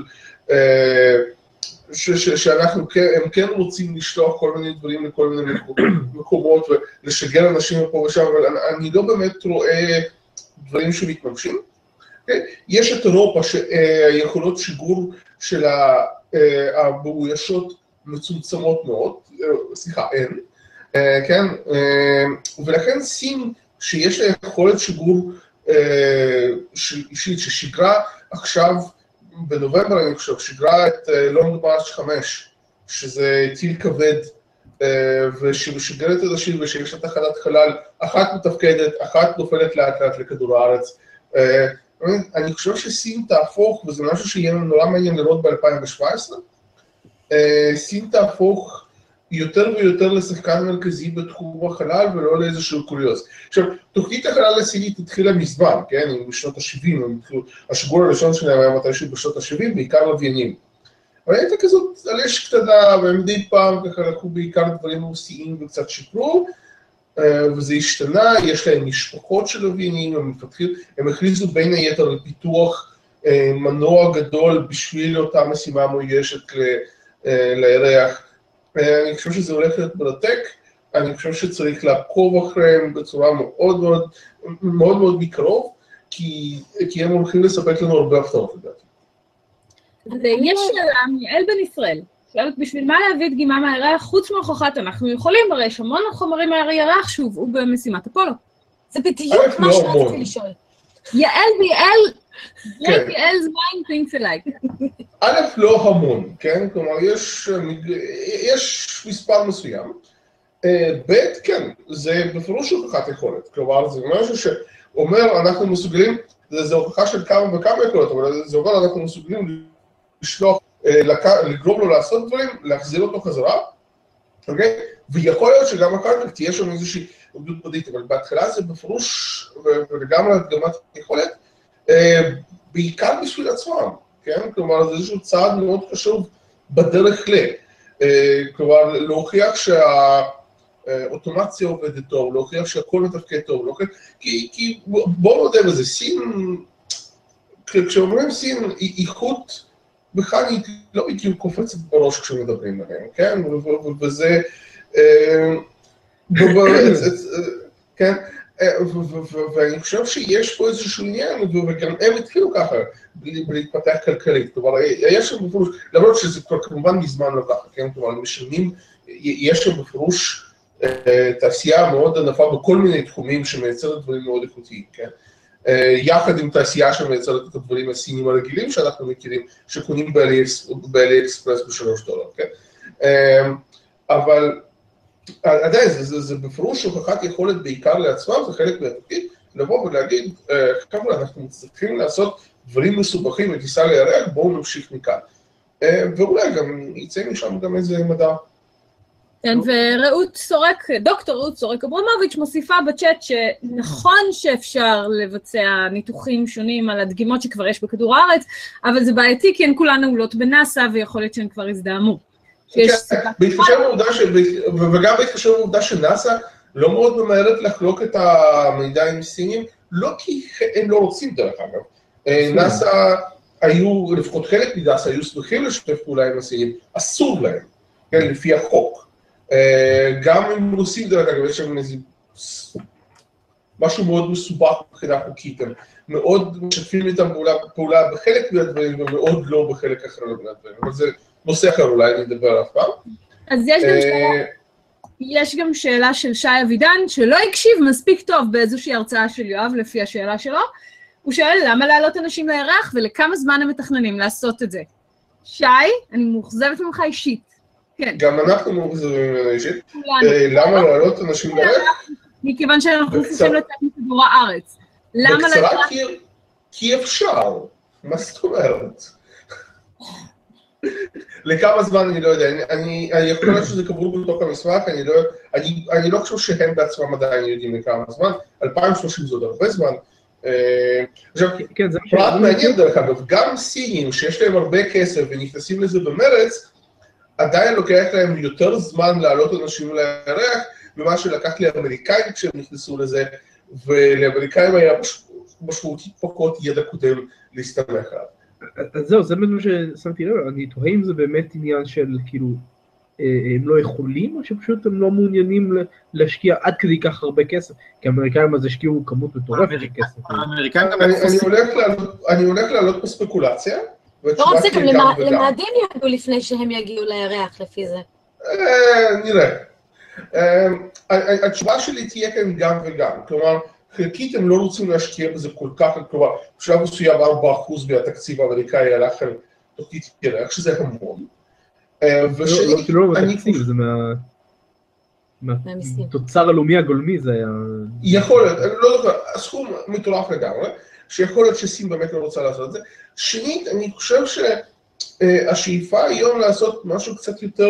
שאנחנו הם כן רוצים לשלוח כל מיני דברים לכל מיני מקומות, ולשגר אנשים פה ושם, אבל אני לא באמת רואה דברים שמתממשים. יש את אירופה שהיכולות שיגור של המאוישות מצומצמות מאוד, סליחה, אין, כן, ולכן סין שיש לה יכולת שיגור אישית ששיגרה עכשיו בנובמבר, אני חושב, שיגרה את לונג מארץ' חמש, שזה טיל כבד, ושמשגרת את השיר ושיש לה תחנת חלל, אחת מתפקדת, אחת נופלת לאט לאט לכדור הארץ. אני חושב שסין תהפוך, וזה משהו שיהיה נורא מעניין לראות ב-אלפיים שבע עשרה, סין תהפוך יותר ויותר לשחקן מרכזי בתחום החלל ולא לאיזשהו קוריוז. עכשיו, תוכנית החלל הסינית התחילה מזמן, כן, בשנות ה-שבעים, השיגור הראשון שלהם היה מתישהו בשנות ה-שבעים, בעיקר לוויינים. אבל הייתה כזאת על אש קטנה, ומדי פעם ככה לקחו בעיקר דברים רוסיים וקצת שיפרו, וזה השתנה, יש להם משפחות של לוויינים, הם מפתחים, הם הכניסו בין היתר לפיתוח מנוע גדול בשביל אותה משימה מאוישת לירח. אני חושב שזה הולך להיות מרתק, אני חושב שצריך לעקוב אחריהם בצורה מאוד מאוד, מאוד מאוד מקרוב, כי, כי הם הולכים לספק לנו הרבה הפתעות לדעתי. ויש שאלה מיעל בן ישראל, שואלת בשביל מה להביא דגימה מהירח חוץ מהוכחת אנחנו יכולים, הרי יש המון חומרים מהירח שהובאו במשימת אפולו. זה בדיוק מה שרציתי לשאול. יעל ויעל, great יעל's mind thinks alike. א', לא המון, כן? כלומר, יש, יש מספר מסוים. ב', כן, זה בפירוש הוכחת יכולת. כלומר, זה משהו שאומר, אנחנו מסוגלים, זה הוכחה של כמה וכמה יכולות, אבל זה אומר, אנחנו מסוגלים לשלוח, לגרום לו לעשות דברים, להחזיר אותו חזרה, אוקיי? ויכול להיות שגם אחר כך תהיה שם איזושהי עובדות מדעית, אבל בהתחלה זה בפירוש, וגם להדגמת יכולת, בעיקר בשביל עצמם, כן? כלומר, זה איזשהו צעד מאוד חשוב בדרך ל... כלומר, להוכיח שהאוטומציה עובדת טוב, להוכיח שהכל מתפקד טוב, להוכיח... כי, כי בואו נודה בזה, סין, כשאומרים סין, איכות מכנית לא בדיוק קופצת בראש כשמדברים עליהם, כן? וזה... כן? ואני חושב שיש פה איזשהו עניין, וגם הם התחילו ככה, להתפתח כלכלית. כלומר, יש שם בפירוש, למרות שזה כבר כמובן מזמן לא ככה, כן? כלומר, משלמים, יש שם בפירוש תעשייה מאוד ענפה בכל מיני תחומים שמייצרת דברים מאוד איכותיים, כן? יחד עם תעשייה שמייצרת את הדברים הסינים הרגילים שאנחנו מכירים, שקונים באלי אקספרס בשלוש דולר, כן? אבל עדיין, זה, זה בפירוש הוכחת יכולת בעיקר לעצמם, זה חלק מהתפקיד, לבוא ולהגיד, חבר'ה, אנחנו צריכים לעשות דברים מסובכים וטיסה לירח, בואו נמשיך מכאן. ואולי גם יצא משם גם איזה מדע. כן, ורעות סורק, דוקטור רעות סורק אברמוביץ' מוסיפה בצ'אט שנכון שאפשר לבצע ניתוחים שונים על הדגימות שכבר יש בכדור הארץ, אבל זה בעייתי כי הן כולן נעולות בנאסא ויכול להיות שהן כבר הזדהמו. בהתחשב בעובדה, וגם בהתחשב בעובדה שנאסא לא מאוד ממהרת לחלוק את המידע עם סינים, לא כי הם לא רוצים דרך אגב. נאסא היו, לפחות חלק מנאסא, היו שמחים לשתף פעולה עם הסינים, אסור להם, כן, לפי החוק. גם אם עושים דרך אגב, יש שם איזה משהו מאוד מסובך מבחינה חוקית, הם מאוד משתפים איתם פעולה, פעולה בחלק מהדברים ומאוד לא בחלק אחר מהדברים, אבל זה נושא אחר אולי נדבר עליו פעם. אז יש גם שאלה, יש גם שאלה של שי אבידן, שלא הקשיב מספיק טוב באיזושהי הרצאה של יואב לפי השאלה שלו, הוא שואל למה להעלות אנשים לירח ולכמה זמן הם מתכננים לעשות את זה. שי, אני מוחזבת ממך אישית. כן. גם אנחנו מוחזבים ממך אישית. למה להעלות אנשים לירח? מכיוון שאנחנו צריכים לצאת מכדור הארץ. בקצרה כי אפשר. מה זאת אומרת? לכמה זמן אני לא יודע, אני יכול להיות שזה קבור בתוך המסמך, אני לא חושב שהם בעצמם עדיין יודעים לכמה זמן, אלפיים ושלושים זה עוד הרבה זמן. עכשיו, פרט מעניין דרך אגב, גם סינים שיש להם הרבה כסף ונכנסים לזה במרץ, עדיין לוקח להם יותר זמן להעלות אנשים לירח, ממה שלקח לאמריקאים כשהם נכנסו לזה, ולאמריקאים היה משמעותית פחות ידע קודם להסתמך עליו. אז זהו, זה מה ששמתי לב, אני תוהה אם זה באמת עניין של כאילו, הם לא יכולים, או שפשוט הם לא מעוניינים להשקיע עד כדי כך הרבה כסף, כי האמריקאים אז השקיעו כמות מטורפת של כסף. אני הולך לעלות בספקולציה. לא רציתם, למאדים ידעו לפני שהם יגיעו לירח לפי זה. נראה. התשובה שלי תהיה כאן גם וגם, כלומר, חלקית הם לא רוצים להשקיע בזה כל כך, כלומר, בשלב מסוים ארבעה אחוז מהתקציב האמריקאי הלך על תוכנית ירח, שזה המון. ושנית, לא מהתקציב, זה מהתוצר הלאומי הגולמי, זה היה... יכול להיות, לא זוכר, הסכום מטורף לגמרי, שיכול להיות שסין באמת לא רוצה לעשות את זה. שנית, אני חושב שהשאיפה היום לעשות משהו קצת יותר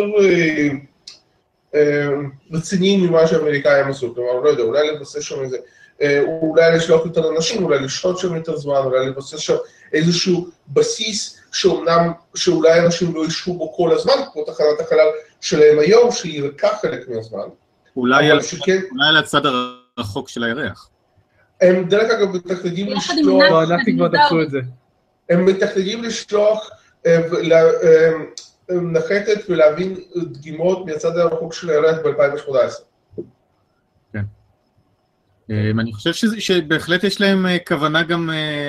רציני ממה שהאמריקאים עשו, כלומר, לא יודע, אולי לבסס שם איזה... אולי לשלוח יותר אנשים, אולי לשתות שם יותר זמן, אולי לבסס שם איזשהו בסיס שאומנם, שאולי אנשים לא ישבו בו כל הזמן, כמו תחנת החלל שלהם היום, שהיא רכה חלק מהזמן. אולי על הצד הרחוק של הירח. הם דרך אגב מתכננים לשלוח... אנחנו כבר תעשו את זה. הם מתכננים לשלוח נחתת ולהבין דגימות מהצד הרחוק של הירח ב-אלפיים ושמונה עשרה. אני חושב שבהחלט יש להם כוונה גם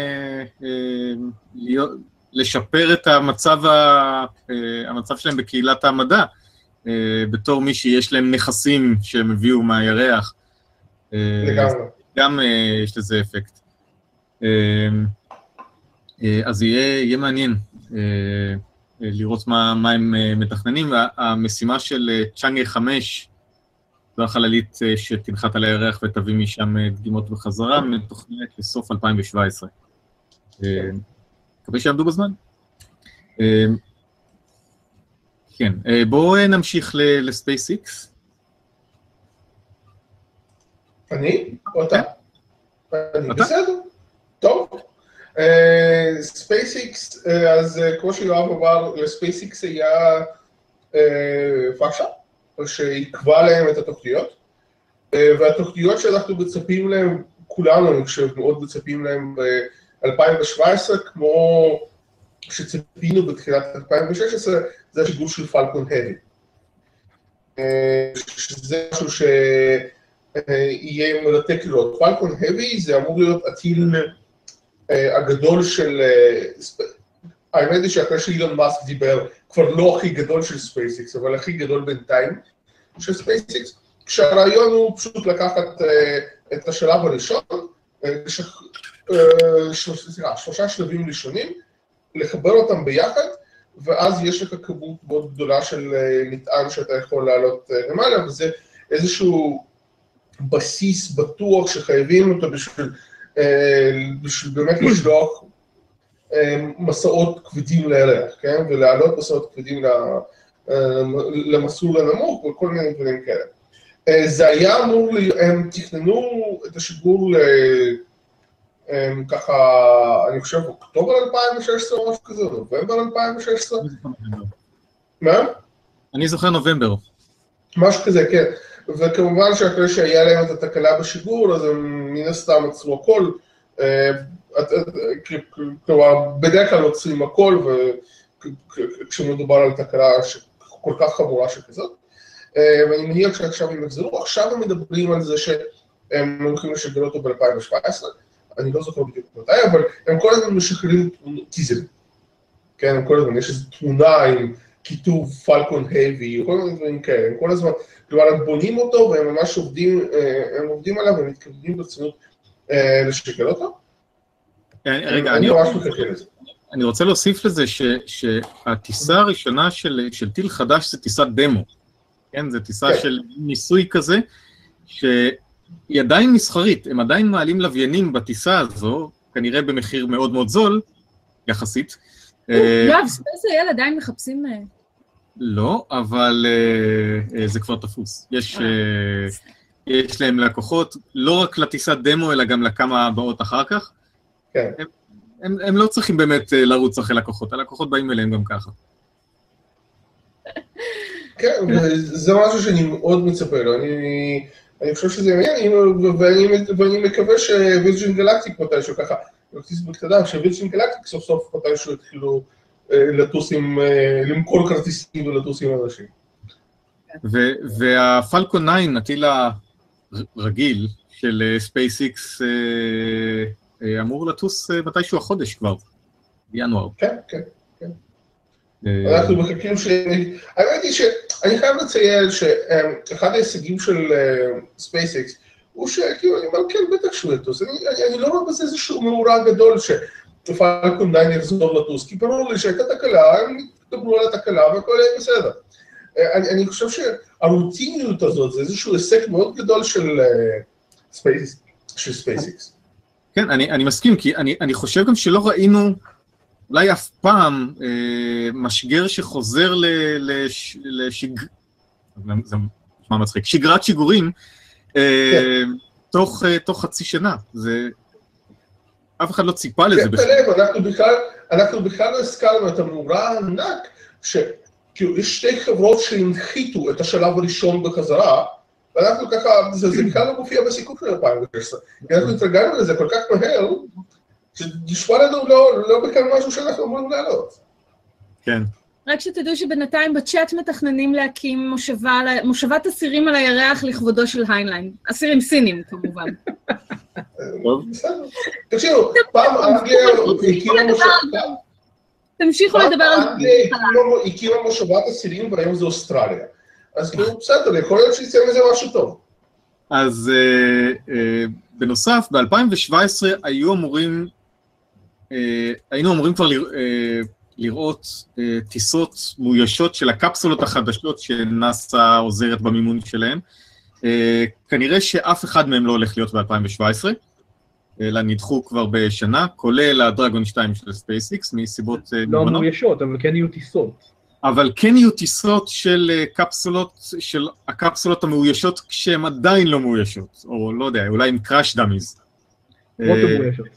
לשפר את המצב שלהם בקהילת המדע, בתור מי שיש להם נכסים שהם הביאו מהירח. לגמרי. גם יש לזה אפקט. אז יהיה מעניין לראות מה הם מתכננים. המשימה של צ'אנג חמש, זו החללית שתנחת על הירח ותביא משם דגימות בחזרה, מתוכננת לסוף אלפיים שבע עשרה. מקווה שיעמדו בזמן. כן, בואו נמשיך לספייסיקס. אני? או אתה? אני בסדר. טוב. ספייסיקס, אז כמו שיואב אמר, לספייסיקס היה פאשה. שיקבע להם את התוכניות, והתוכניות שאנחנו מצפים להם, כולנו אני חושב מאוד מצפים להם ב-אלפיים שבע עשרה, כמו שציפינו בתחילת אלפיים ושש עשרה, זה השיגור של פלקון האבי. שזה משהו שיהיה מרתק לראות. פלקון האבי זה אמור להיות הטיל הגדול של... האמת היא שאחרי שאילון מאסק דיבר, כבר לא הכי גדול של ספייסיקס, אבל הכי גדול בינתיים של ספייסיקס, כשהרעיון הוא פשוט לקחת את השלב הראשון, שלושה שלבים ראשונים, לחבר אותם ביחד, ואז יש לך כמות מאוד גדולה של מטען שאתה יכול לעלות למעלה, וזה איזשהו בסיס בטוח שחייבים אותו בשביל, בשביל באמת לשלוח מסעות כבדים לירח, כן? ולעלות מסעות כבדים למסלול הנמוך וכל מיני דברים כאלה. זה היה אמור, הם תכננו את השיגור ל... ככה, אני חושב, אוקטובר אלפיים ושש עשרה, או משהו כזה, נובמבר אלפיים ושש עשרה. מה? אני זוכר נובמבר. משהו כזה, כן. וכמובן שאחרי שהיה להם את התקלה בשיגור, אז הם מן הסתם עצרו הכל. כלומר, בדרך כלל עוצרים הכל, וכשמדובר על תקלה כל כך חמורה שכזאת. ואני מניח שעכשיו הם יחזרו, עכשיו הם מדברים על זה שהם הולכים לשגר אותו ב-אלפיים שבע עשרה, אני לא זוכר בדיוק מתי, אבל הם כל הזמן משחררים טיזרים. כן, הם כל הזמן, יש איזו תמונה עם כיתוב פלקון הייבי, כל מיני דברים כאלה, הם כל הזמן, כלומר, הם בונים אותו והם ממש עובדים, הם עובדים עליו והם מתכוונים ברצינות לשגר אותו. רגע, אני ממש מחכה לזה. אני רוצה להוסיף לזה שהטיסה הראשונה של טיל חדש זה טיסת דמו. כן, זה טיסה של ניסוי כזה, שהיא עדיין מסחרית, הם עדיין מעלים לוויינים בטיסה הזו, כנראה במחיר מאוד מאוד זול, יחסית. יואב, ספייס-איי-אל עדיין מחפשים... לא, אבל זה כבר תפוס. יש להם לקוחות, לא רק לטיסת דמו, אלא גם לכמה הבאות אחר כך. כן. הם לא צריכים באמת לרוץ אחרי לקוחות, הלקוחות באים אליהם גם ככה. כן, זה משהו שאני מאוד מצפה לו, אני חושב שזה מעניין, ואני מקווה שווירג'ין גלקטיק מתישהו ככה, נקטיס בקטנה, שווירג'ין גלקטיק סוף סוף מתישהו התחילו לטוס עם, למכור כרטיסים ולטוס עם אנשים. והפלקון תשע, הטיל הרגיל של ספייסיקס, אמור לטוס מתישהו החודש כבר, בינואר. כן, כן. אנחנו מחכים ש... האמת היא שאני חייב לציין שאחד ההישגים של ספייסיקס הוא שכאילו, אני אומר, כן, בטח שהוא יטוס. אני לא רואה בזה איזשהו מאורע גדול שפלקון תשע יחזור לטוס, כי ברור לי שהייתה תקלה, הם יתקבלו על התקלה והכל יהיה בסדר. אני חושב שהרוטיניות הזאת זה איזשהו הישג מאוד גדול של ספייסיקס. כן, אני מסכים, כי אני חושב גם שלא ראינו... אולי אף פעם אה, משגר שחוזר לשג... זה נשמע מצחיק, שגרת שיגורים, אה, כן. תוך, אה, תוך חצי שנה. זה... אף אחד לא ציפה לזה. בכלל. אנחנו בכלל, אנחנו בכלל לא הזכרנו את המאורע הענק, שכאילו יש שתי חברות שהנחיתו את השלב הראשון בחזרה, ואנחנו ככה, זה, זה בכלל לא מופיע בסיכום של אלפיים ושש עשרה. אנחנו התרגלנו לזה כל כך מהר, שנשמע לנו לא, לא בכלל משהו שאנחנו אמורים לעלות. כן. רק שתדעו שבינתיים בצ'אט מתכננים להקים מושבה, מושבת אסירים על הירח לכבודו של היינליין. אסירים סינים, כמובן. בסדר. תקשיבו, פעם אנגליה הקימה מושבה... תמשיכו לדבר על זה. פעם הקימה מושבת אסירים והיום זה אוסטרליה. אז כאילו, בסדר, יכול להיות שיצא מזה משהו טוב. אז בנוסף, ב-אלפיים שבע עשרה היו אמורים... היינו אמורים כבר לראות טיסות מאוישות של הקפסולות החדשות שנאס"א עוזרת במימון שלהם. כנראה שאף אחד מהם לא הולך להיות ב-אלפיים שבע עשרה, אלא נדחו כבר בשנה, כולל הדרגון שתיים של ספייסיקס, מסיבות... לא מאוישות, אבל כן יהיו טיסות. אבל כן יהיו טיסות של קפסולות, של הקפסולות המאוישות כשהן עדיין לא מאוישות, או לא יודע, אולי עם קראש דאמיז. מאוד מאוישות.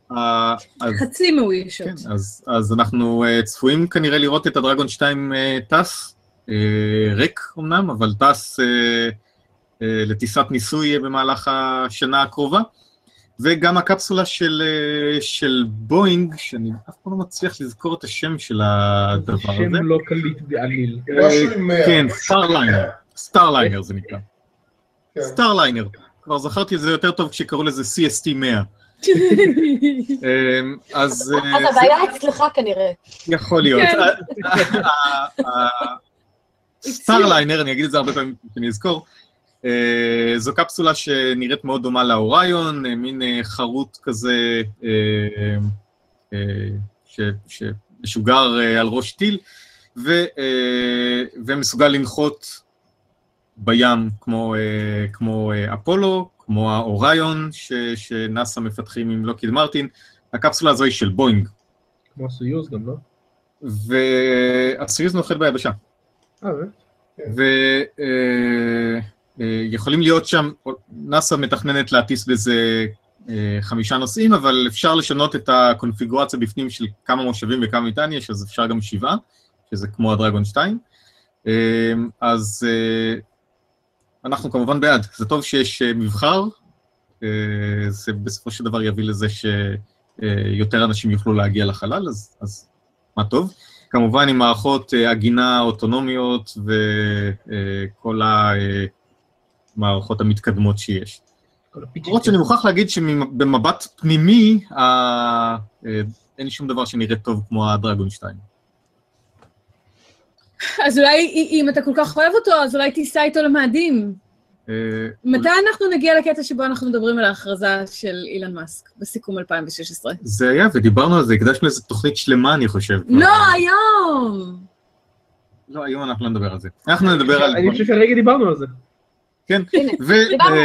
חצי מאוישות. כן, אז, אז אנחנו uh, צפויים כנראה לראות את הדרגון שתיים uh, טס, uh, ריק אמנם, אבל טס uh, uh, לטיסת ניסוי במהלך השנה הקרובה, וגם הקפסולה של, uh, של בוינג, שאני אף פעם לא מצליח לזכור את השם של הדבר הזה. שם לא קליט בעליל. כן, סטארליינר, סטארליינר זה נקרא. סטארליינר, כבר זכרתי את זה יותר טוב כשקראו לזה סי אס טי מאה. אז הבעיה אצלך כנראה. יכול להיות. סטארליינר, אני אגיד את זה הרבה פעמים שאני אזכור, זו קפסולה שנראית מאוד דומה לאוריון, מין חרוט כזה שמשוגר על ראש טיל, ומסוגל לנחות בים כמו אפולו, כמו האוריון שנאסא מפתחים עם לוקהיד מרטין. הקפסולה הזו היא של בוינג. כמו הסויוז גם, לא? והסויוז נוחת ביבשה. אה, באמת? ויכולים להיות שם, נאסא מתכננת להטיס בזה חמישה נוסעים, אבל אפשר לשנות את הקונפיגורציה בפנים של כמה מושבים וכמה מטען יש, אז אפשר גם שבעה, שזה כמו הדרגון שתיים. אז אנחנו כמובן בעד, זה טוב שיש מבחר, זה בסופו של דבר יביא לזה שיותר אנשים יוכלו להגיע לחלל, אז, אז מה טוב. כמובן עם מערכות הגינה אוטונומיות וכל המערכות המתקדמות שיש. למרות שאני מוכרח להגיד שבמבט פנימי, אין שום דבר שנראה טוב כמו הדרגון שתיים. אז אולי, אם אתה כל כך אוהב אותו, אז אולי תיסע איתו למאדים. מתי אנחנו נגיע לקטע שבו אנחנו מדברים על ההכרזה של אילן מאסק, בסיכום אלפיים ושש עשרה? זה היה, ודיברנו על זה, הקדשנו לזה תוכנית שלמה, אני חושב. לא, היום! לא, היום אנחנו לא נדבר על זה. אנחנו נדבר על... אני חושב שהרגע דיברנו על זה. כן, ו...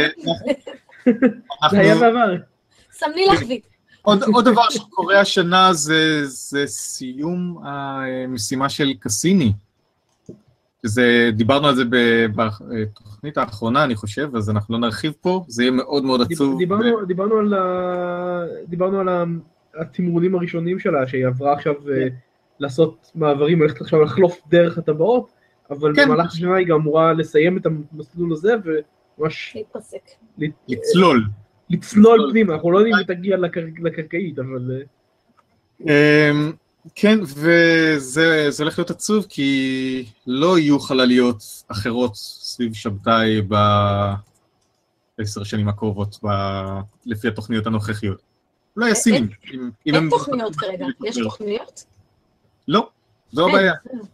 זה היה בעבר. סמני לחבית. עוד דבר שקורה השנה זה סיום המשימה של קסיני. דיברנו על זה בתוכנית האחרונה, אני חושב, אז אנחנו לא נרחיב פה, זה יהיה מאוד מאוד עצוב. דיברנו על התמרונים הראשונים שלה, שהיא עברה עכשיו לעשות מעברים, הולכת עכשיו לחלוף דרך הטבעות, אבל במהלך השנה היא גם אמורה לסיים את המסלול הזה, וממש... להתפסק. לצלול. לצלול פנימה, אנחנו לא יודעים אם תגיע לקרקעית, אבל... כן, וזה הולך להיות עצוב, כי לא יהיו חלליות אחרות סביב שבתאי בעשר שנים הקרובות, לפי התוכניות הנוכחיות. אולי הסינים. אין תוכניות כרגע, יש תוכניות? לא, זו הבעיה.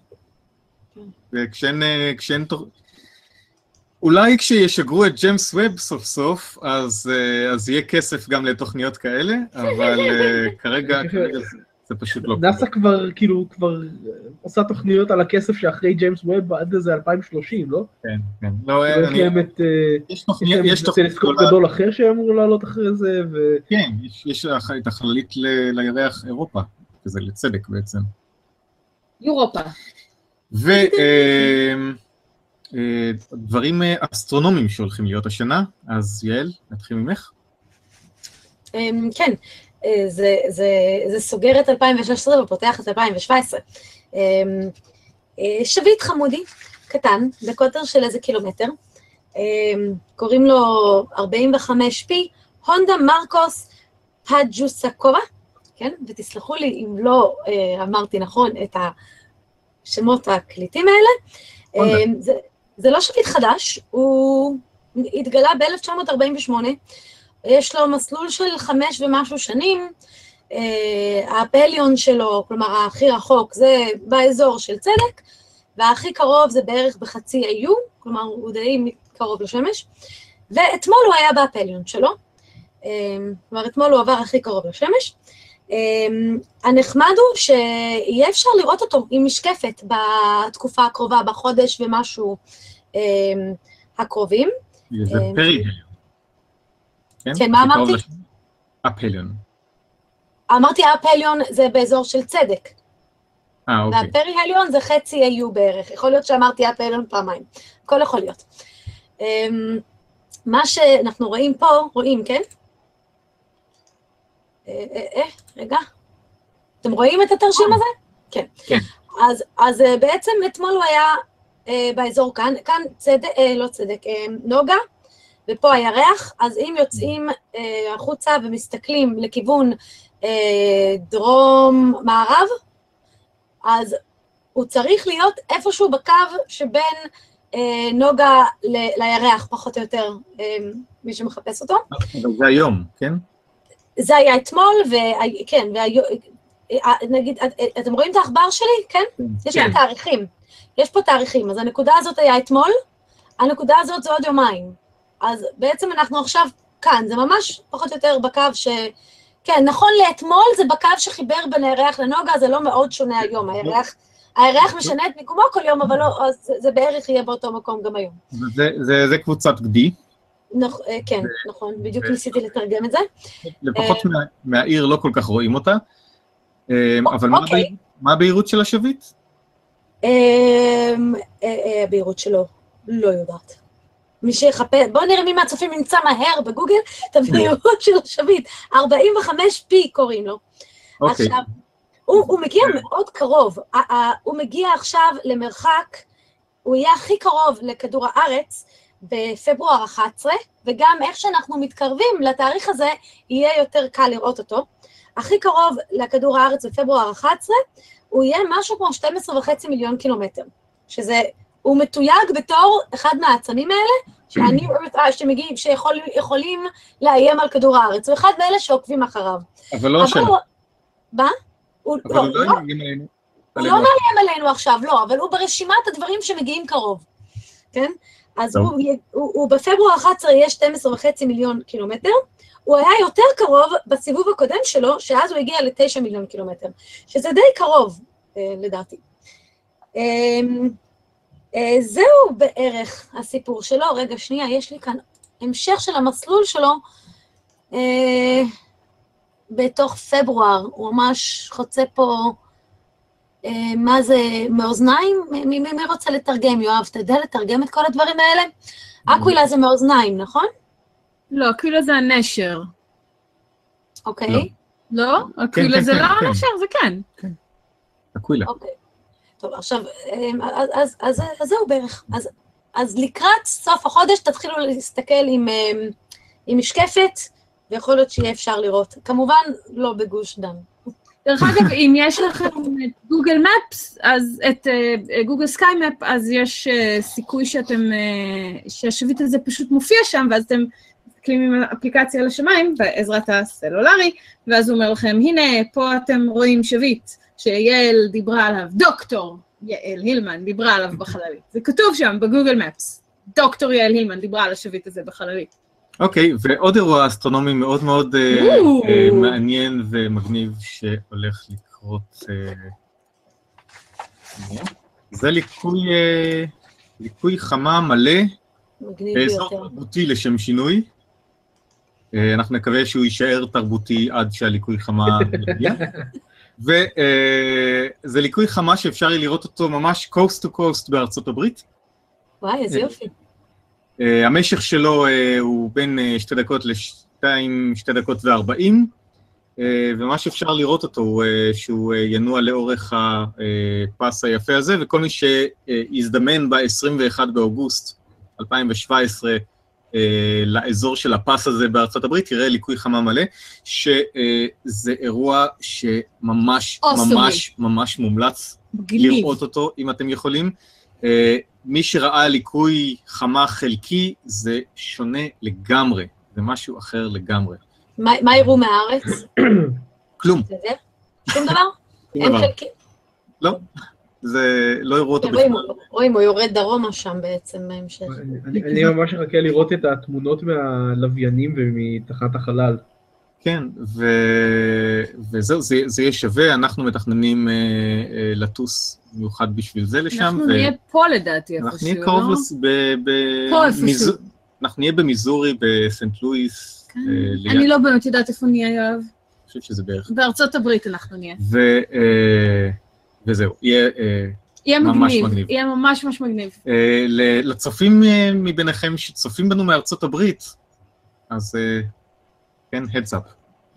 וכשאין תוכניות... אולי כשישגרו את ג'יימס ווב סוף סוף, אז יהיה כסף גם לתוכניות כאלה, אבל כרגע זה פשוט לא... נאסא כבר, כאילו, כבר עושה תוכניות על הכסף שאחרי ג'יימס ווב עד איזה אלפיים ושלושים, לא? כן, כן. לא, אני... יש תוכניות, יש טלסקופ גדול אחר שאמור לעלות אחרי זה, ו... כן, יש את החללית לירח אירופה, וזה לצדק בעצם. אירופה. ו... דברים אסטרונומיים שהולכים להיות השנה, אז יעל, נתחיל ממך. כן, זה סוגר את אלפיים ושש עשרה ופותח את אלפיים שבע עשרה. שביט חמודי, קטן, בקוטר של איזה קילומטר, קוראים לו ארבעים וחמש פי, הונדה מרקוס פג'וסקובה, כן, ותסלחו לי אם לא אמרתי נכון את השמות הקליטים האלה, זה... זה לא שביט חדש, הוא התגלה ב-אלף תשע מאות ארבעים ושמונה, יש לו מסלול של חמש ומשהו שנים, הפליון שלו, כלומר הכי רחוק, זה באזור של צדק, והכי קרוב זה בערך בחצי איו, כלומר הוא די קרוב לשמש, ואתמול הוא היה בפליון שלו, כלומר אתמול הוא עבר הכי קרוב לשמש, הנחמד הוא שיהיה אפשר לראות אותו עם משקפת בתקופה הקרובה, בחודש ומשהו הקרובים. זה פריהליון. כן, מה אמרתי? הפליון. אמרתי הפליון זה באזור של צדק. אה, אוקיי. והפריהליון זה חצי איו בערך, יכול להיות שאמרתי הפליון פעמיים, הכל יכול להיות. מה שאנחנו רואים פה, רואים, כן? אה, אה, רגע, אתם רואים את התרשים הזה? כן. כן. אז, אז בעצם אתמול הוא היה אה, באזור כאן, כאן צדק, אה, לא צדק, אה, נוגה, ופה הירח, אז אם יוצאים אה, החוצה ומסתכלים לכיוון אה, דרום מערב, אז הוא צריך להיות איפשהו בקו שבין אה, נוגה ל- לירח, פחות או יותר, אה, מי שמחפש אותו. זה היום, כן? זה היה אתמול, וכן, נגיד, אתם רואים את האחבר שלי? כן? יש פה תאריכים. יש פה תאריכים, אז הנקודה הזאת היה אתמול, הנקודה הזאת זה עוד יומיים. אז בעצם אנחנו עכשיו כאן, זה ממש פחות או יותר בקו ש... כן, נכון לאתמול זה בקו שחיבר בין הירח לנוגה, זה לא מאוד שונה היום, הירח, הירח משנה את מיקומו כל יום, אבל לא, אז זה בערך יהיה באותו מקום גם היום. זה, זה, זה קבוצת גדי. נכ... כן, נכון, בדיוק ניסיתי לתרגם את זה. לפחות מה, מהעיר לא כל כך רואים אותה, אבל מה, אוקיי. מה הבהירות של השביט? הבהירות שלו, לא יודעת. מי שיחפש, בואו נראה מי מהצופים נמצא מהר בגוגל, את הבהירות של השביט, ארבעים וחמש פי קוראים לו. אוקיי. עכשיו, הוא, הוא מגיע מאוד קרוב, הוא מגיע עכשיו למרחק, הוא יהיה הכי קרוב לכדור הארץ בפברואר אחת עשרה, וגם איך שאנחנו מתקרבים לתאריך הזה, יהיה יותר קל לראות אותו. הכי קרוב לכדור הארץ בפברואר אחת עשרה, הוא יהיה משהו כמו שנים עשר וחצי מיליון קילומטר, שזה, הוא מתויג בתור אחד מהעצמים האלה, שאני, שמגיעים, שיכולים לאיים על כדור הארץ, הוא אחד מאלה שעוקבים אחריו. אבל לא השם. מה? אבל הוא לא מאיים עלינו. הוא לא מאיים עלינו עכשיו, לא, אבל הוא ברשימת הדברים שמגיעים קרוב, כן? אז הוא, הוא, הוא בפברואר אחת עשרה יהיה שנים עשר וחצי מיליון קילומטר, הוא היה יותר קרוב בסיבוב הקודם שלו, שאז הוא הגיע לתשע מיליון קילומטר, שזה די קרוב, לדעתי. זהו בערך הסיפור שלו. רגע, שנייה, יש לי כאן המשך של המסלול שלו, בתוך פברואר, הוא ממש חוצה פה, מה זה, מאוזניים? מי, מי, מי רוצה לתרגם, יואב? אתה יודע לתרגם את כל הדברים האלה? אקווילה זה מאוזניים, נכון? לא, אקווילה זה הנשר. אוקיי. לא? אקווילה זה לא הנשר, זה כן. אקווילה. אוקיי. טוב, עכשיו, אז, אז, אז זהו בערך. אז, אז לקראת סוף החודש תתחילו להסתכל עם, עם משקפת, ויכול להיות שיהיה אפשר לראות. כמובן, לא בגוש דן. דרך אגב, אם יש לכם את גוגל מפס, אז את גוגל סקאי מפ, אז יש סיכוי שאתם, שהשביט הזה פשוט מופיע שם, ואז אתם מסתכלים עם האפליקציה לשמיים, בעזרת הסלולרי, ואז הוא אומר לכם, הנה, פה אתם רואים שביט, שיעל דיברה עליו, דוקטור יעל הילמן דיברה עליו בחללית. זה כתוב שם בגוגל מפס, דוקטור יעל הילמן דיברה על השביט הזה בחללית. אוקיי, ועוד אירוע אסטרונומי מאוד מאוד מעניין ומגניב שהולך לקרות. זה ליקוי חמה מלא, באזור תרבותי לשם שינוי. אנחנו נקווה שהוא יישאר תרבותי עד שהליקוי חמה יגיע. וזה ליקוי חמה שאפשר לראות אותו ממש coast to coast בארצות הברית. וואי, איזה יופי. המשך שלו הוא בין שתי דקות לשתיים, שתי דקות וארבעים, ומה שאפשר לראות אותו הוא שהוא ינוע לאורך הפס היפה הזה, וכל מי שיזדמן ב-עשרים ואחד באוגוסט אלפיים שבע עשרה לאזור של הפס הזה בארצות הברית, יראה ליקוי חמה מלא, שזה אירוע שממש ממש ממש מומלץ לראות אותו, אם אתם יכולים. מי שראה ליקוי חמה חלקי, זה שונה לגמרי, זה משהו אחר לגמרי. מה יראו מהארץ? כלום. שום דבר? אין חלקי? לא, זה לא יראו אותו בכלל. רואים, הוא יורד דרומה שם בעצם בהמשך. אני ממש מחכה לראות את התמונות מהלוויינים ומתחת החלל. כן, וזהו, זה יהיה שווה, אנחנו מתכננים לטוס מיוחד בשביל זה לשם. אנחנו נהיה פה לדעתי איפשהו, לא? אנחנו נהיה קרוב, פה איפשהו. אנחנו נהיה במיזורי, בסנט לואיס. אני לא באמת יודעת איפה נהיה, יואב. אני חושב שזה בערך. בארצות הברית אנחנו נהיה. וזהו, יהיה ממש מגניב. יהיה ממש ממש מגניב. לצופים מביניכם שצופים בנו מארצות הברית, אז כן, heads up.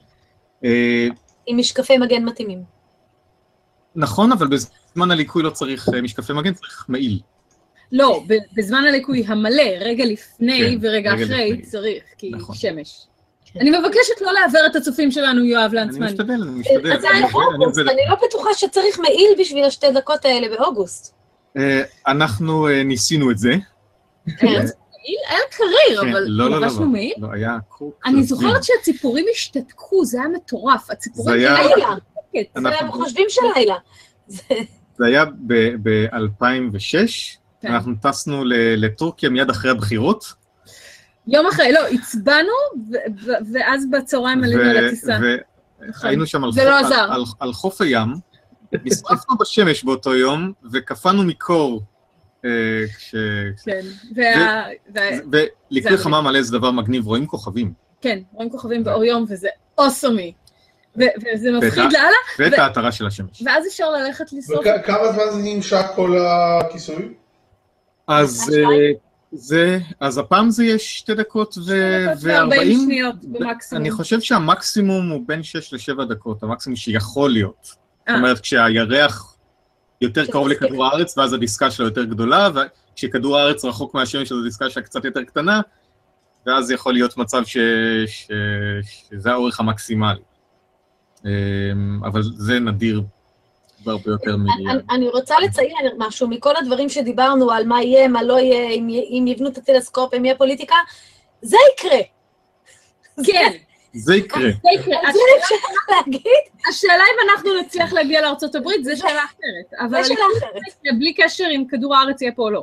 עם משקפי מגן מתאימים. נכון, אבל בזמן הליקוי לא צריך משקפי מגן, צריך מעיל. לא, בזמן הליקוי המלא, רגע לפני ורגע אחרי צריך, כי שמש. אני מבקשת לא לעבר את הצופים שלנו, יואב לנצמן. אני משתדל, אני משתדל. אז זה אוגוסט, אני לא בטוחה שצריך מעיל בשביל השתי דקות האלה באוגוסט. אנחנו ניסינו את זה. היה קריר, אבל לבשנו מעיל. לא, היה קוק. אני זוכרת שהציפורים השתתקו, זה היה מטורף. הציפורים זה לילה. זה חושבים של לילה. זה היה ב-אלפיים ושש, אנחנו טסנו לטורקיה מיד אחרי הבחירות. יום אחרי, לא, הצבענו, ואז בצהריים עלינו על הטיסה. והיינו שם על חוף הים, נשרפנו בשמש באותו יום, וקפאנו מקור. כן, וליקוי חמם על איזה דבר מגניב, רואים כוכבים. כן, רואים כוכבים באור יום, וזה אוסומי. וזה מפחיד לאללה. ואת ההתרה של השמש. ואז אפשר ללכת לשרוף. וכמה זמן זה נמשך כל הכיסוי? אז זה, אז הפעם זה יש שתי דקות וארבעים שניות במקסימום. אני חושב שהמקסימום הוא בין שש לשבע דקות, המקסימום שיכול להיות. זאת אומרת, כשהירח יותר קרוב לכדור הארץ, ואז הדיסקה שלו יותר גדולה, וכשכדור הארץ רחוק מהשמש, אז הדיסקה שלה קצת יותר קטנה, ואז יכול להיות מצב שזה האורך המקסימלי. אבל זה נדיר הרבה יותר מ... אני רוצה לציין משהו, מכל הדברים שדיברנו על מה יהיה, מה לא יהיה, אם יבנו את הטלסקופ, אם יהיה פוליטיקה, זה יקרה. כן. זה יקרה. זה יקרה. זה אפשר להגיד? השאלה אם אנחנו נצליח להגיע לארצות הברית, זה שאלה אחרת. זה שאלה אחרת. בלי קשר אם כדור הארץ יהיה פה או לא.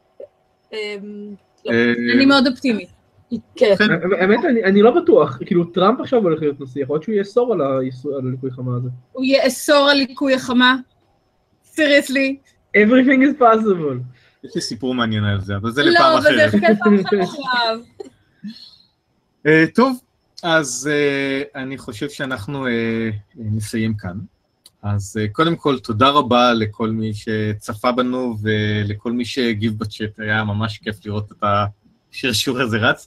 אני מאוד אופטימית. האמת, אני לא בטוח, כאילו טראמפ עכשיו הולך להיות נשיא, יכול להיות שהוא יאסור על הליקוי חמה הזה. הוא יאסור על ליקוי החמה? Seriously? Everything is possible. יש לי סיפור מעניין על זה, אבל זה לפעם אחרת. לא, אבל זה חכה פעם אחר עכשיו. טוב, אז אני חושב שאנחנו נסיים כאן. אז קודם כל, תודה רבה לכל מי שצפה בנו ולכל מי שהגיב בצ'אט, היה ממש כיף לראות את השרשור הזה רץ.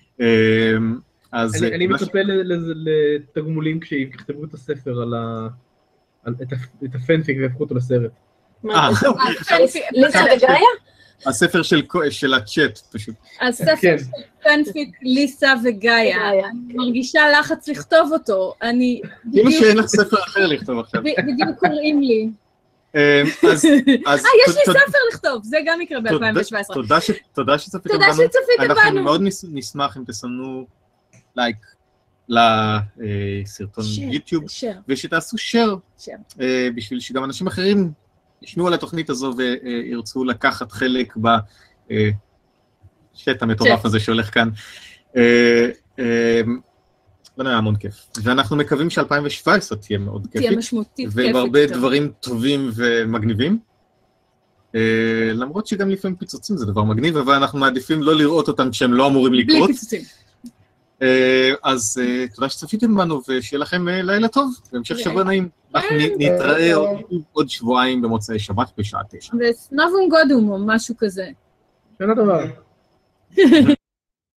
אני מצפה לתגמולים כשיכתבו את הספר על את הפנפיק והפכו אותו לסרט. ליסה וגאיה? הספר של הצ'אט פשוט. הספר של פנפיק, ליסה וגאיה. אני מרגישה לחץ לכתוב אותו. אני... כאילו שאין לך ספר אחר לכתוב עכשיו. בדיוק קוראים לי. אה, יש לי ספר לכתוב, זה גם יקרה ב-אלפיים שבע עשרה. תודה שצפיתם בנו. תודה שצפיתם בנו. אנחנו מאוד נשמח אם תסמנו לייק לסרטון יוטיוב, ושתעשו שייר, בשביל שגם אנשים אחרים ישמעו על התוכנית הזו וירצו לקחת חלק בשט המטורף הזה שהולך כאן. לא נראה המון כיף. ואנחנו מקווים ש-אלפיים שבע עשרה תהיה מאוד כיפית. תהיה משמעותית כיפית. ועם הרבה דברים טובים ומגניבים. למרות שגם לפעמים פיצוצים זה דבר מגניב, אבל אנחנו מעדיפים לא לראות אותם כשהם לא אמורים לקרות. בלי פיצוצים. אז תודה שצפיתם בנו, ושיהיה לכם לילה טוב, והמשך שבוע נעים. אנחנו נתראה עוד שבועיים במוצאי שבת בשעה תשע. וסנבון גודום או משהו כזה. שנה טובה.